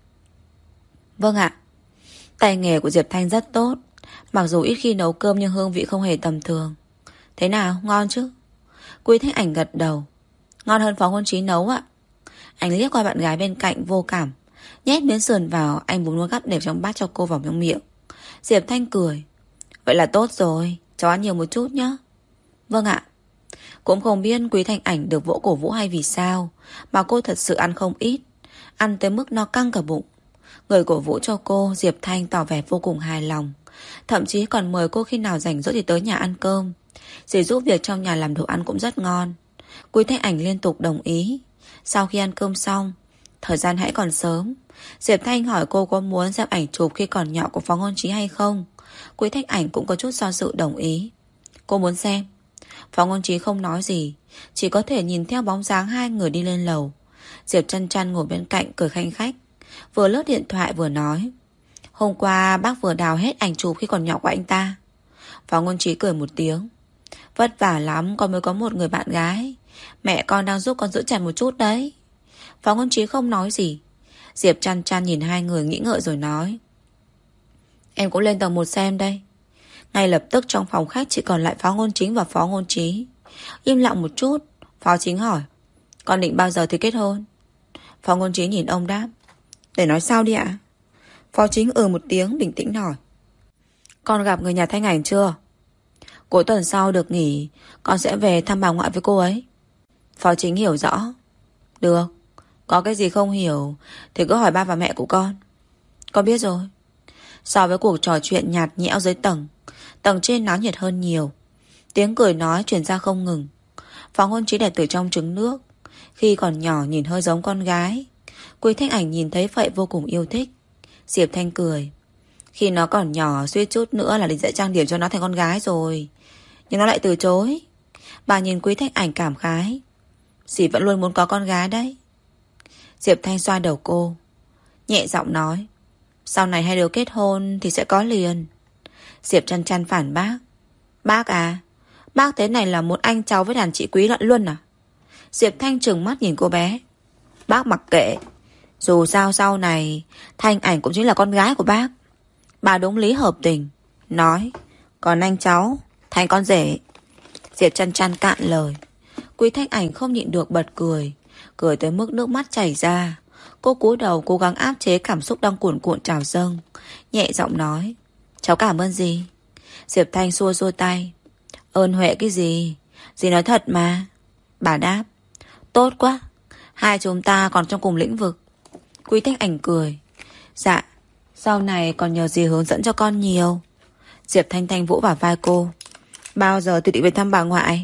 Vâng ạ. Tay nghề của Diệp Thanh rất tốt, mặc dù ít khi nấu cơm nhưng hương vị không hề tầm thường. Thế nào, ngon chứ? Quý Thanh Ảnh gật đầu. Ngon hơn Phó Ngôn Trí nấu ạ. Anh liếc qua bạn gái bên cạnh vô cảm, nhét miếng sườn vào, anh búng muỗng gắp để trong bát cho cô vào trong miệng. Diệp Thanh cười. Vậy là tốt rồi, cháu ăn nhiều một chút nhé. Vâng ạ. Cũng không biết Quý Thanh Ảnh được vỗ cổ vũ hay vì sao mà cô thật sự ăn không ít, ăn tới mức no căng cả bụng. Người cổ vũ cho cô, Diệp Thanh tỏ vẻ vô cùng hài lòng, thậm chí còn mời cô khi nào rảnh rỗi thì tới nhà ăn cơm. Dì giúp việc trong nhà làm đồ ăn cũng rất ngon. Quý Thanh Ảnh liên tục đồng ý. Sau khi ăn cơm xong, thời gian hãy còn sớm, Diệp Thanh hỏi cô có muốn xem ảnh chụp khi còn nhỏ của Phó Ngôn Trí hay không. Quý Thanh Ảnh cũng có chút do dự đồng ý. Cô muốn xem. Phó Ngôn Trí không nói gì, chỉ có thể nhìn theo bóng dáng hai người đi lên lầu. Diệp Chăn Chăn ngồi bên cạnh cười khanh khách, vừa lướt điện thoại vừa nói. Hôm qua bác vừa đào hết ảnh chụp khi còn nhỏ của anh ta. Phó Ngôn Trí cười một tiếng. Vất vả lắm con mới có một người bạn gái. Mẹ con đang giúp con giữ chặt một chút đấy. Phó Ngôn Trí không nói gì. Diệp Chăn Chăn nhìn hai người nghĩ ngợi rồi nói. Em cũng lên tầng một xem đây. Ngay lập tức trong phòng khách chỉ còn lại Phó Ngôn Chính và Phó Ngôn Trí. Im lặng một chút, Phó Chính hỏi. Con định bao giờ thì kết hôn? Phó Ngôn Trí nhìn ông đáp. Để nói sau đi ạ. Phó Chính ừ một tiếng bình tĩnh hỏi. Con gặp người nhà Thanh Ảnh chưa? Cuối tuần sau được nghỉ, con sẽ về thăm bà ngoại với cô ấy. Phó Chính hiểu rõ. Được, có cái gì không hiểu thì cứ hỏi ba và mẹ của con. Con biết rồi. So với cuộc trò chuyện nhạt nhẽo dưới tầng, tầng trên náo nhiệt hơn nhiều. Tiếng cười nói truyền ra không ngừng. Phó Ngôn Trí đẹp từ trong trứng nước. Khi còn nhỏ nhìn hơi giống con gái. Quý Thanh Ảnh nhìn thấy vậy vô cùng yêu thích. Diệp Thanh cười. Khi nó còn nhỏ suýt chút nữa là định sẽ trang điểm cho nó thành con gái rồi, nhưng nó lại từ chối. Bà nhìn Quý Thanh Ảnh cảm khái. Dì vẫn luôn muốn có con gái đấy. Diệp Thanh xoa đầu cô, nhẹ giọng nói. Sau này hai đứa kết hôn thì sẽ có liền. Diệp Chăn Chăn phản bác. Bác à, bác thế này là muốn anh cháu với đàn chị Quý lận luôn à? Diệp Thanh trừng mắt nhìn cô bé. Bác mặc kệ. Dù sao sau này Thanh Ảnh cũng chính là con gái của bác. Bà đúng lý hợp tình nói. Còn anh cháu, thành con rể. Diệp Chăn Chăn cạn lời. Quý Thanh Ảnh không nhịn được bật cười. Cười tới mức nước mắt chảy ra. Cô cúi đầu cố gắng áp chế cảm xúc đang cuồn cuộn trào dâng, nhẹ giọng nói: cháu cảm ơn dì. Diệp Thanh xua xua tay. Ơn huệ cái gì? Dì nói thật mà. Bà đáp. Tốt quá, hai chúng ta còn trong cùng lĩnh vực. Quý Thanh Ảnh cười. Dạ, sau này còn nhờ dì hướng dẫn cho con nhiều. Diệp Thanh Thanh vỗ vào vai cô. Bao giờ thì định về thăm bà ngoại?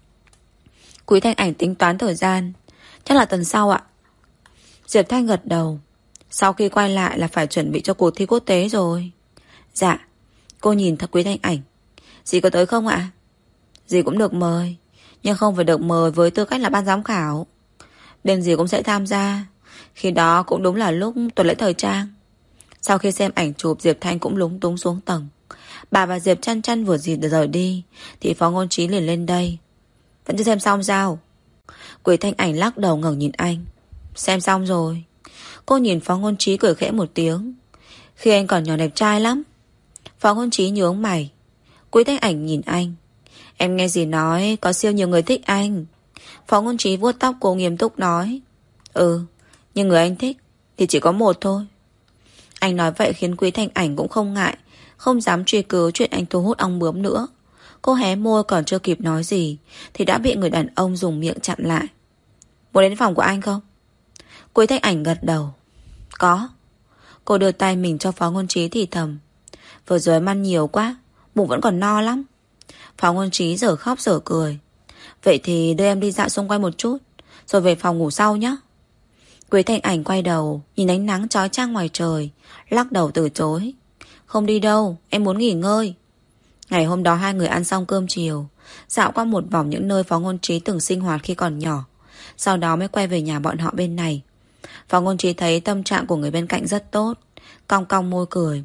Quý Thanh Ảnh tính toán thời gian. Chắc là tuần sau ạ. Diệp Thanh gật đầu. Sau khi quay lại là phải chuẩn bị cho cuộc thi quốc tế rồi. Dạ. Cô nhìn thật Quý Thanh Ảnh. Dì có tới không ạ? Dì cũng được mời, nhưng không phải được mời với tư cách là ban giám khảo. Bên dì cũng sẽ tham gia. Khi đó cũng đúng là lúc tuần lễ thời trang. Sau khi xem ảnh chụp, Diệp Thanh cũng lúng túng xuống tầng. Bà và Diệp Chăn Chăn vừa dì rời đi thì Phó Ngôn Trí liền lên đây. Vẫn chưa xem xong sao? Quý Thanh Ảnh lắc đầu ngẩng nhìn anh. Xem xong rồi. Cô nhìn Phó Ngôn Trí cười khẽ một tiếng. Khi anh còn nhỏ đẹp trai lắm. Phó Ngôn Trí nhướng mày. Quý Thanh Ảnh nhìn anh. Em nghe dì nói có siêu nhiều người thích anh. Phó Ngôn Trí vuốt tóc cô nghiêm túc nói. Ừ, nhưng người anh thích thì chỉ có một thôi. Anh nói vậy khiến Quý Thanh Ảnh cũng không ngại, không dám truy cứu chuyện anh thu hút ong bướm nữa. Cô hé môi còn chưa kịp nói gì thì đã bị người đàn ông dùng miệng chặn lại. Muốn đến phòng của anh không? Quý Thanh Ảnh gật đầu. Có. Cô đưa tay mình cho Phó Ngôn Trí thì thầm. Vừa rồi em ăn nhiều quá, bụng vẫn còn no lắm. Phó Ngôn Trí giờ khóc giờ cười. Vậy thì đưa em đi dạo xung quanh một chút, rồi về phòng ngủ sau nhé. Quý Thanh Ảnh quay đầu nhìn ánh nắng chói chang ngoài trời, lắc đầu từ chối. Không đi đâu, em muốn nghỉ ngơi. Ngày hôm đó hai người ăn xong cơm chiều, dạo qua một vòng những nơi Phó Ngôn Trí từng sinh hoạt khi còn nhỏ, sau đó mới quay về nhà bọn họ bên này. Phó Ngôn Trí thấy tâm trạng của người bên cạnh rất tốt, cong cong môi cười.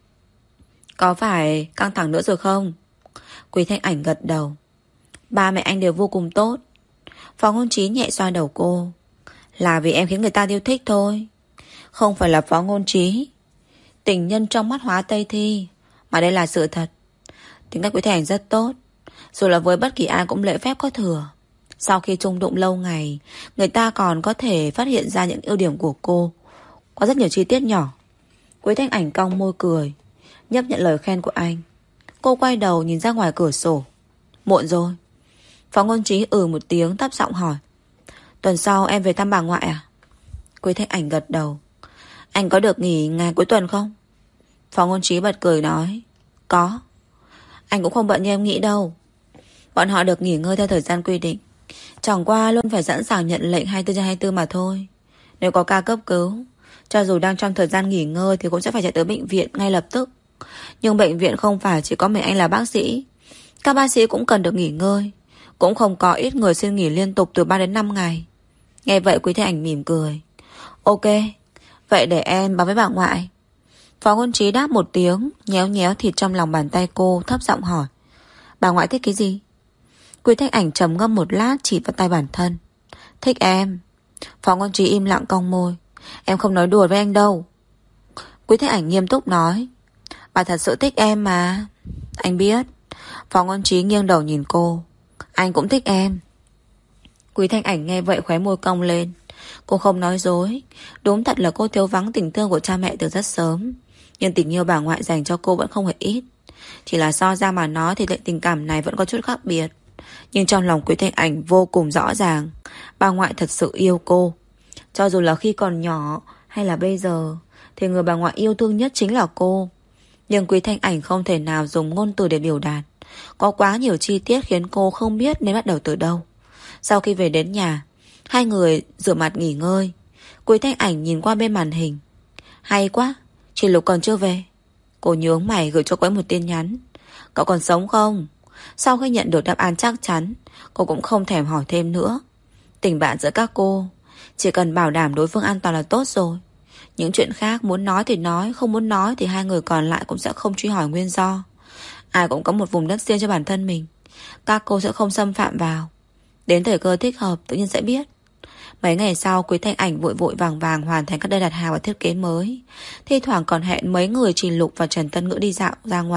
Có phải căng thẳng nữa rồi không? Quý Thanh Ảnh gật đầu. Ba mẹ anh đều vô cùng tốt. Phó Ngôn Trí nhẹ xoa đầu cô. Là vì em khiến người ta yêu thích thôi. Không phải là Phó Ngôn Trí tình nhân trong mắt Hóa Tây Thi, mà đây là sự thật. Tính cách Quý Thanh Ảnh rất tốt, dù là với bất kỳ ai cũng lễ phép có thừa. Sau khi chung đụng lâu ngày, người ta còn có thể phát hiện ra những ưu điểm của cô. Có rất nhiều chi tiết nhỏ. Quý Thanh Ảnh cong môi cười, nhấp nhận lời khen của anh. Cô quay đầu nhìn ra ngoài cửa sổ. Muộn rồi. Phó Ngôn Trí ừ một tiếng thấp giọng hỏi. Tuần sau em về thăm bà ngoại à? Quý Thanh Ảnh gật đầu. Anh có được nghỉ ngày cuối tuần không? Phó Ngôn Trí bật cười nói. Có. Anh cũng không bận như em nghĩ đâu. Bọn họ được nghỉ ngơi theo thời gian quy định, chẳng qua luôn phải sẵn sàng nhận lệnh hai mươi bốn trên hai mươi bốn mà thôi. Nếu có ca cấp cứu, cho dù đang trong thời gian nghỉ ngơi thì cũng sẽ phải chạy tới bệnh viện ngay lập tức. Nhưng bệnh viện không phải chỉ có mình anh là bác sĩ. Các bác sĩ cũng cần được nghỉ ngơi. Cũng không có ít người xin nghỉ liên tục từ ba đến năm ngày. Nghe vậy Quý Thanh Ảnh mỉm cười. Ok, vậy để em báo với bà ngoại. Phó Ngôn Trí đáp một tiếng, nhéo nhéo thịt trong lòng bàn tay cô, thấp giọng hỏi. Bà ngoại thích cái gì? Quý Thanh Ảnh trầm ngâm một lát, chỉ vào tay bản thân. Thích em. Phó Ngôn Trí im lặng cong môi. Em không nói đùa với anh đâu. Quý Thanh Ảnh nghiêm túc nói. Bà thật sự thích em mà. Anh biết. Phó Ngôn Trí nghiêng đầu nhìn cô. Anh cũng thích em. Quý Thanh Ảnh nghe vậy khóe môi cong lên. Cô không nói dối. Đúng thật là cô thiếu vắng tình thương của cha mẹ từ rất sớm. Nhưng tình yêu bà ngoại dành cho cô vẫn không hề ít. Chỉ là so ra mà nói thì tình cảm này vẫn có chút khác biệt. Nhưng trong lòng Quý Thanh Ảnh vô cùng rõ ràng, bà ngoại thật sự yêu cô. Cho dù là khi còn nhỏ hay là bây giờ, thì người bà ngoại yêu thương nhất chính là cô. Nhưng Quý Thanh Ảnh không thể nào dùng ngôn từ để biểu đạt. Có quá nhiều chi tiết khiến cô không biết nên bắt đầu từ đâu. Sau khi về đến nhà, hai người rửa mặt nghỉ ngơi. Quý Thanh Ảnh nhìn qua bên màn hình. Hay quá, chị Lục còn chưa về. Cô nhướng mày gửi cho cô ấy một tin nhắn. Cậu còn sống không? Sau khi nhận được đáp án chắc chắn, cô cũng không thèm hỏi thêm nữa. Tình bạn giữa các cô chỉ cần bảo đảm đối phương an toàn là tốt rồi. Những chuyện khác muốn nói thì nói, không muốn nói thì hai người còn lại cũng sẽ không truy hỏi nguyên do. Ai cũng có một vùng đất riêng cho bản thân mình. Các cô sẽ không xâm phạm vào. Đến thời cơ thích hợp tự nhiên sẽ biết. Mấy ngày sau, Quý Thanh Ảnh vội vội vàng vàng hoàn thành các đơn đặt hàng và thiết kế mới. Thi thoảng còn hẹn mấy người Trình Lục và Trần Tân Ngữ đi dạo ra ngoài.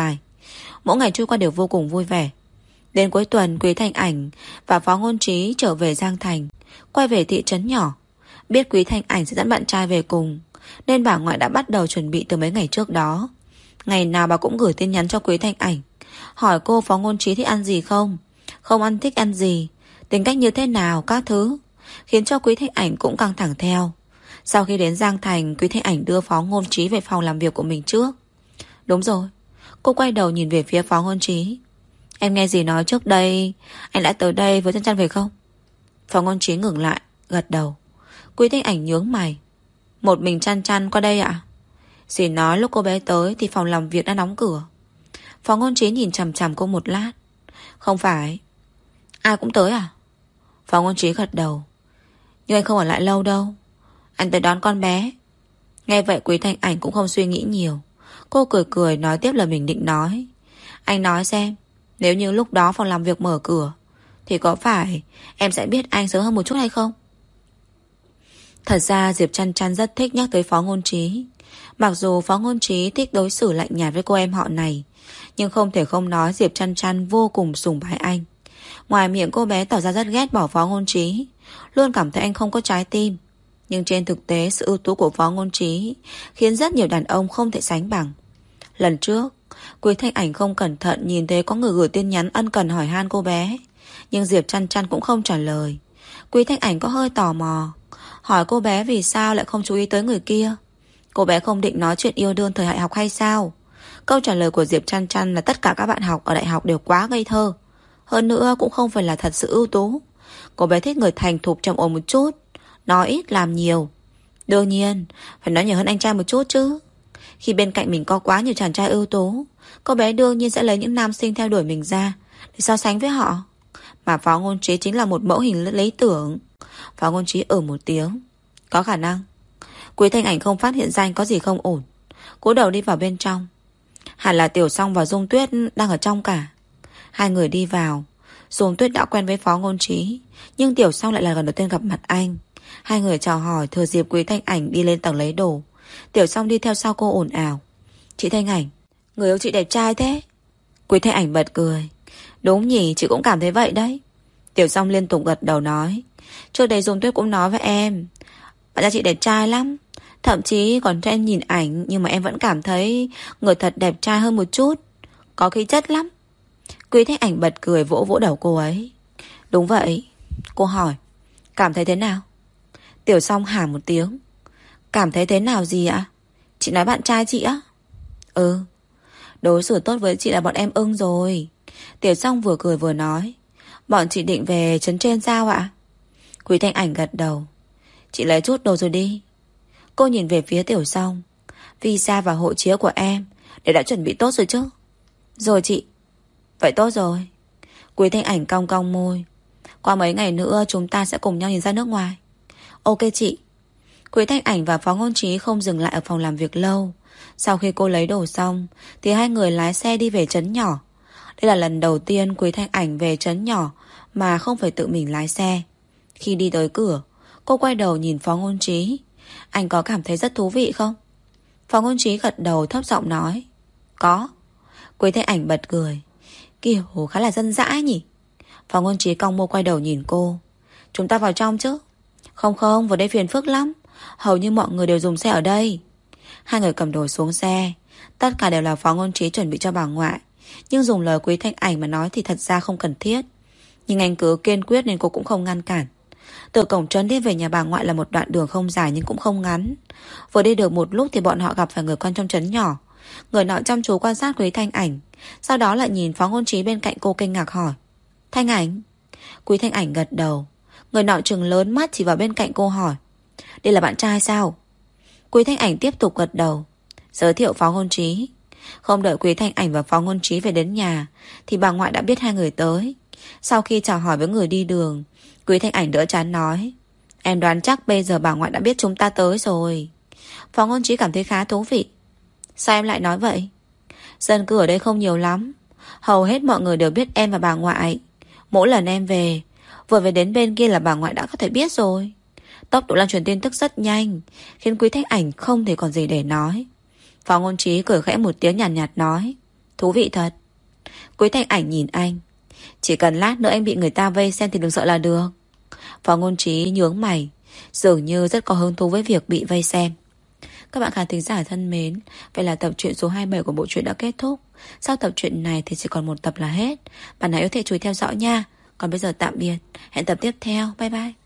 Mỗi ngày trôi qua đều vô cùng vui vẻ. Đến cuối tuần, Quý Thanh Ảnh và Phó Ngôn Trí trở về Giang Thành, quay về thị trấn nhỏ. Biết Quý Thanh Ảnh sẽ dẫn bạn trai về cùng, nên bà ngoại đã bắt đầu chuẩn bị từ mấy ngày trước đó. Ngày nào bà cũng gửi tin nhắn cho Quý Thanh Ảnh, hỏi cô Phó Ngôn Trí thích ăn gì không, không ăn thích ăn gì, tính cách như thế nào, các thứ, khiến cho Quý Thanh Ảnh cũng căng thẳng theo. Sau khi đến Giang Thành, Quý Thanh Ảnh đưa Phó Ngôn Trí về phòng làm việc của mình trước. Đúng rồi. Cô quay đầu nhìn về phía Phó Ngôn Trí. Em nghe gì nói trước đây anh đã tới đây với Chăn Chăn về không? Phó Ngôn Trí ngừng lại, gật đầu. Quý Thanh Ảnh nhướng mày. Một mình Chăn Chăn qua đây ạ? Dì nói lúc cô bé tới thì phòng làm việc đã đóng cửa. Phó Ngôn Trí nhìn chằm chằm cô một lát. Không phải. Ai cũng tới à? Phó Ngôn Trí gật đầu. Nhưng anh không ở lại lâu đâu, anh tới đón con bé. Nghe vậy Quý Thanh Ảnh cũng không suy nghĩ nhiều. Cô cười cười nói tiếp lời mình định nói. Anh nói xem, nếu như lúc đó phòng làm việc mở cửa thì có phải em sẽ biết anh sớm hơn một chút hay không? Thật ra Diệp Chăn Chăn rất thích nhắc tới Phó Ngôn Trí. Mặc dù Phó Ngôn Trí thích đối xử lạnh nhạt với cô em họ này, nhưng không thể không nói Diệp Chăn Chăn vô cùng sùng bái anh. Ngoài miệng cô bé tỏ ra rất ghét bỏ Phó Ngôn Trí, luôn cảm thấy anh không có trái tim. Nhưng trên thực tế sự ưu tú của Phó Ngôn Trí khiến rất nhiều đàn ông không thể sánh bằng. Lần trước Quý Thanh Ảnh không cẩn thận nhìn thấy có người gửi tin nhắn ân cần hỏi han cô bé, nhưng Diệp Chăn Chăn cũng không trả lời. Quý Thanh Ảnh có hơi tò mò, hỏi cô bé vì sao lại không chú ý tới người kia. Cô bé không định nói chuyện yêu đương thời đại học hay sao? Câu trả lời của Diệp Chăn Chăn là tất cả các bạn học ở đại học đều quá ngây thơ. Hơn nữa cũng không phải là thật sự ưu tú. Cô bé thích người thành thục trầm ổn một chút, nói ít làm nhiều. Đương nhiên phải nói nhiều hơn anh trai một chút chứ. Khi bên cạnh mình có quá nhiều chàng trai ưu tú, cô bé đương nhiên sẽ lấy những nam sinh theo đuổi mình ra để so sánh với họ. Mà Phó Ngôn Trí chính là một mẫu hình lý tưởng. Phó Ngôn Trí ở một tiếng. Có khả năng. Quý Thanh Ảnh không phát hiện ra anh có gì không ổn, cúi đầu đi vào bên trong. Hẳn là Tiểu Song và Dung Tuyết đang ở trong cả. Hai người đi vào. Dung Tuyết đã quen với Phó Ngôn Trí, nhưng Tiểu Song lại là lần đầu tiên gặp mặt anh. Hai người chào hỏi, thừa dịp Quý Thanh Ảnh đi lên tầng lấy đồ. Tiểu Song đi theo sau cô ồn ào. Chị Thanh Ảnh, người yêu chị đẹp trai thế. Quý Thanh Ảnh bật cười. Đúng nhỉ, chị cũng cảm thấy vậy đấy. Tiểu Song liên tục gật đầu nói. Trước đây Dung Tuyết cũng nói với em, bạn trai chị đẹp trai lắm. Thậm chí còn cho em nhìn ảnh, nhưng mà em vẫn cảm thấy người thật đẹp trai hơn một chút, có khí chất lắm. Quý Thanh Ảnh bật cười vỗ vỗ đầu cô ấy. Đúng vậy. Cô hỏi, cảm thấy thế nào? Tiểu Song hả một tiếng. Cảm thấy thế nào gì ạ? Chị nói bạn trai chị á? Ừ. Đối xử tốt với chị là bọn em ưng rồi. Tiểu Song vừa cười vừa nói. Bọn chị định về trấn trên sao ạ? Quý Thanh Ảnh gật đầu. Chị lấy chút đồ rồi đi. Cô nhìn về phía Tiểu Song. Visa và hộ chiếu của em để đã chuẩn bị tốt rồi chứ? Rồi chị. Vậy tốt rồi. Quý Thanh Ảnh cong cong môi. Qua mấy ngày nữa chúng ta sẽ cùng nhau nhìn ra nước ngoài. Ok chị. Quý Thanh Ảnh và Phó Ngôn Trí không dừng lại ở phòng làm việc lâu. Sau khi cô lấy đồ xong thì hai người lái xe đi về trấn nhỏ. Đây là lần đầu tiên Quý Thanh Ảnh về trấn nhỏ mà không phải tự mình lái xe. Khi đi tới cửa, cô quay đầu nhìn Phó Ngôn Trí. Anh có cảm thấy rất thú vị không? Phó Ngôn Trí gật đầu thấp giọng nói. Có. Quý Thanh Ảnh bật cười. Kiểu khá là dân dã nhỉ? Phó Ngôn Trí cong môi quay đầu nhìn cô. Chúng ta vào trong chứ? Không không, vào đây phiền phức lắm. Hầu như mọi người đều dùng xe ở đây. Hai người cầm đồ xuống xe. Tất cả đều là Phó Ngôn Trí chuẩn bị cho bà ngoại, nhưng dùng lời Quý Thanh Ảnh mà nói thì thật ra không cần thiết. Nhưng anh cứ kiên quyết nên cô cũng không ngăn cản. Từ cổng trấn đi về nhà bà ngoại là một đoạn đường không dài nhưng cũng không ngắn. Vừa đi được một lúc thì bọn họ gặp phải người con trong trấn nhỏ. Người nọ chăm chú quan sát Quý Thanh Ảnh, sau đó lại nhìn Phó Ngôn Trí bên cạnh cô kinh ngạc hỏi. Thanh Ảnh? Quý Thanh Ảnh gật đầu. Người nọ trừng lớn mắt chỉ vào bên cạnh cô hỏi. Đây là bạn trai sao? Quý Thanh Ảnh tiếp tục gật đầu, giới thiệu Phó Ngôn Trí. Không đợi Quý Thanh Ảnh và Phó Ngôn Trí về đến nhà thì bà ngoại đã biết hai người tới. Sau khi chào hỏi với người đi đường, Quý Thanh Ảnh đỡ chán nói. Em đoán chắc bây giờ bà ngoại đã biết chúng ta tới rồi. Phó Ngôn Trí cảm thấy khá thú vị. Sao em lại nói vậy? Dân cư ở đây không nhiều lắm, hầu hết mọi người đều biết em và bà ngoại. Mỗi lần em về, vừa về đến bên kia là bà ngoại đã có thể biết rồi. Tốc độ lan truyền tin tức rất nhanh, khiến Quý Thanh Ảnh không thể còn gì để nói. Phó Ngôn Trí cười khẽ một tiếng nhàn nhạt, nhạt nói. Thú vị thật. Quý Thanh Ảnh nhìn anh. Chỉ cần lát nữa anh bị người ta vây xem thì đừng sợ là được. Phó Ngôn Trí nhướng mày, dường như rất có hứng thú với việc bị vây xem. Các bạn khán thính giả thân mến, vậy là tập truyện số hai mươi bảy của bộ truyện đã kết thúc. Sau tập truyện này thì chỉ còn một tập là hết. Bạn nào yêu thích chú ý theo dõi nha. Còn bây giờ tạm biệt. Hẹn tập tiếp theo. Bye bye.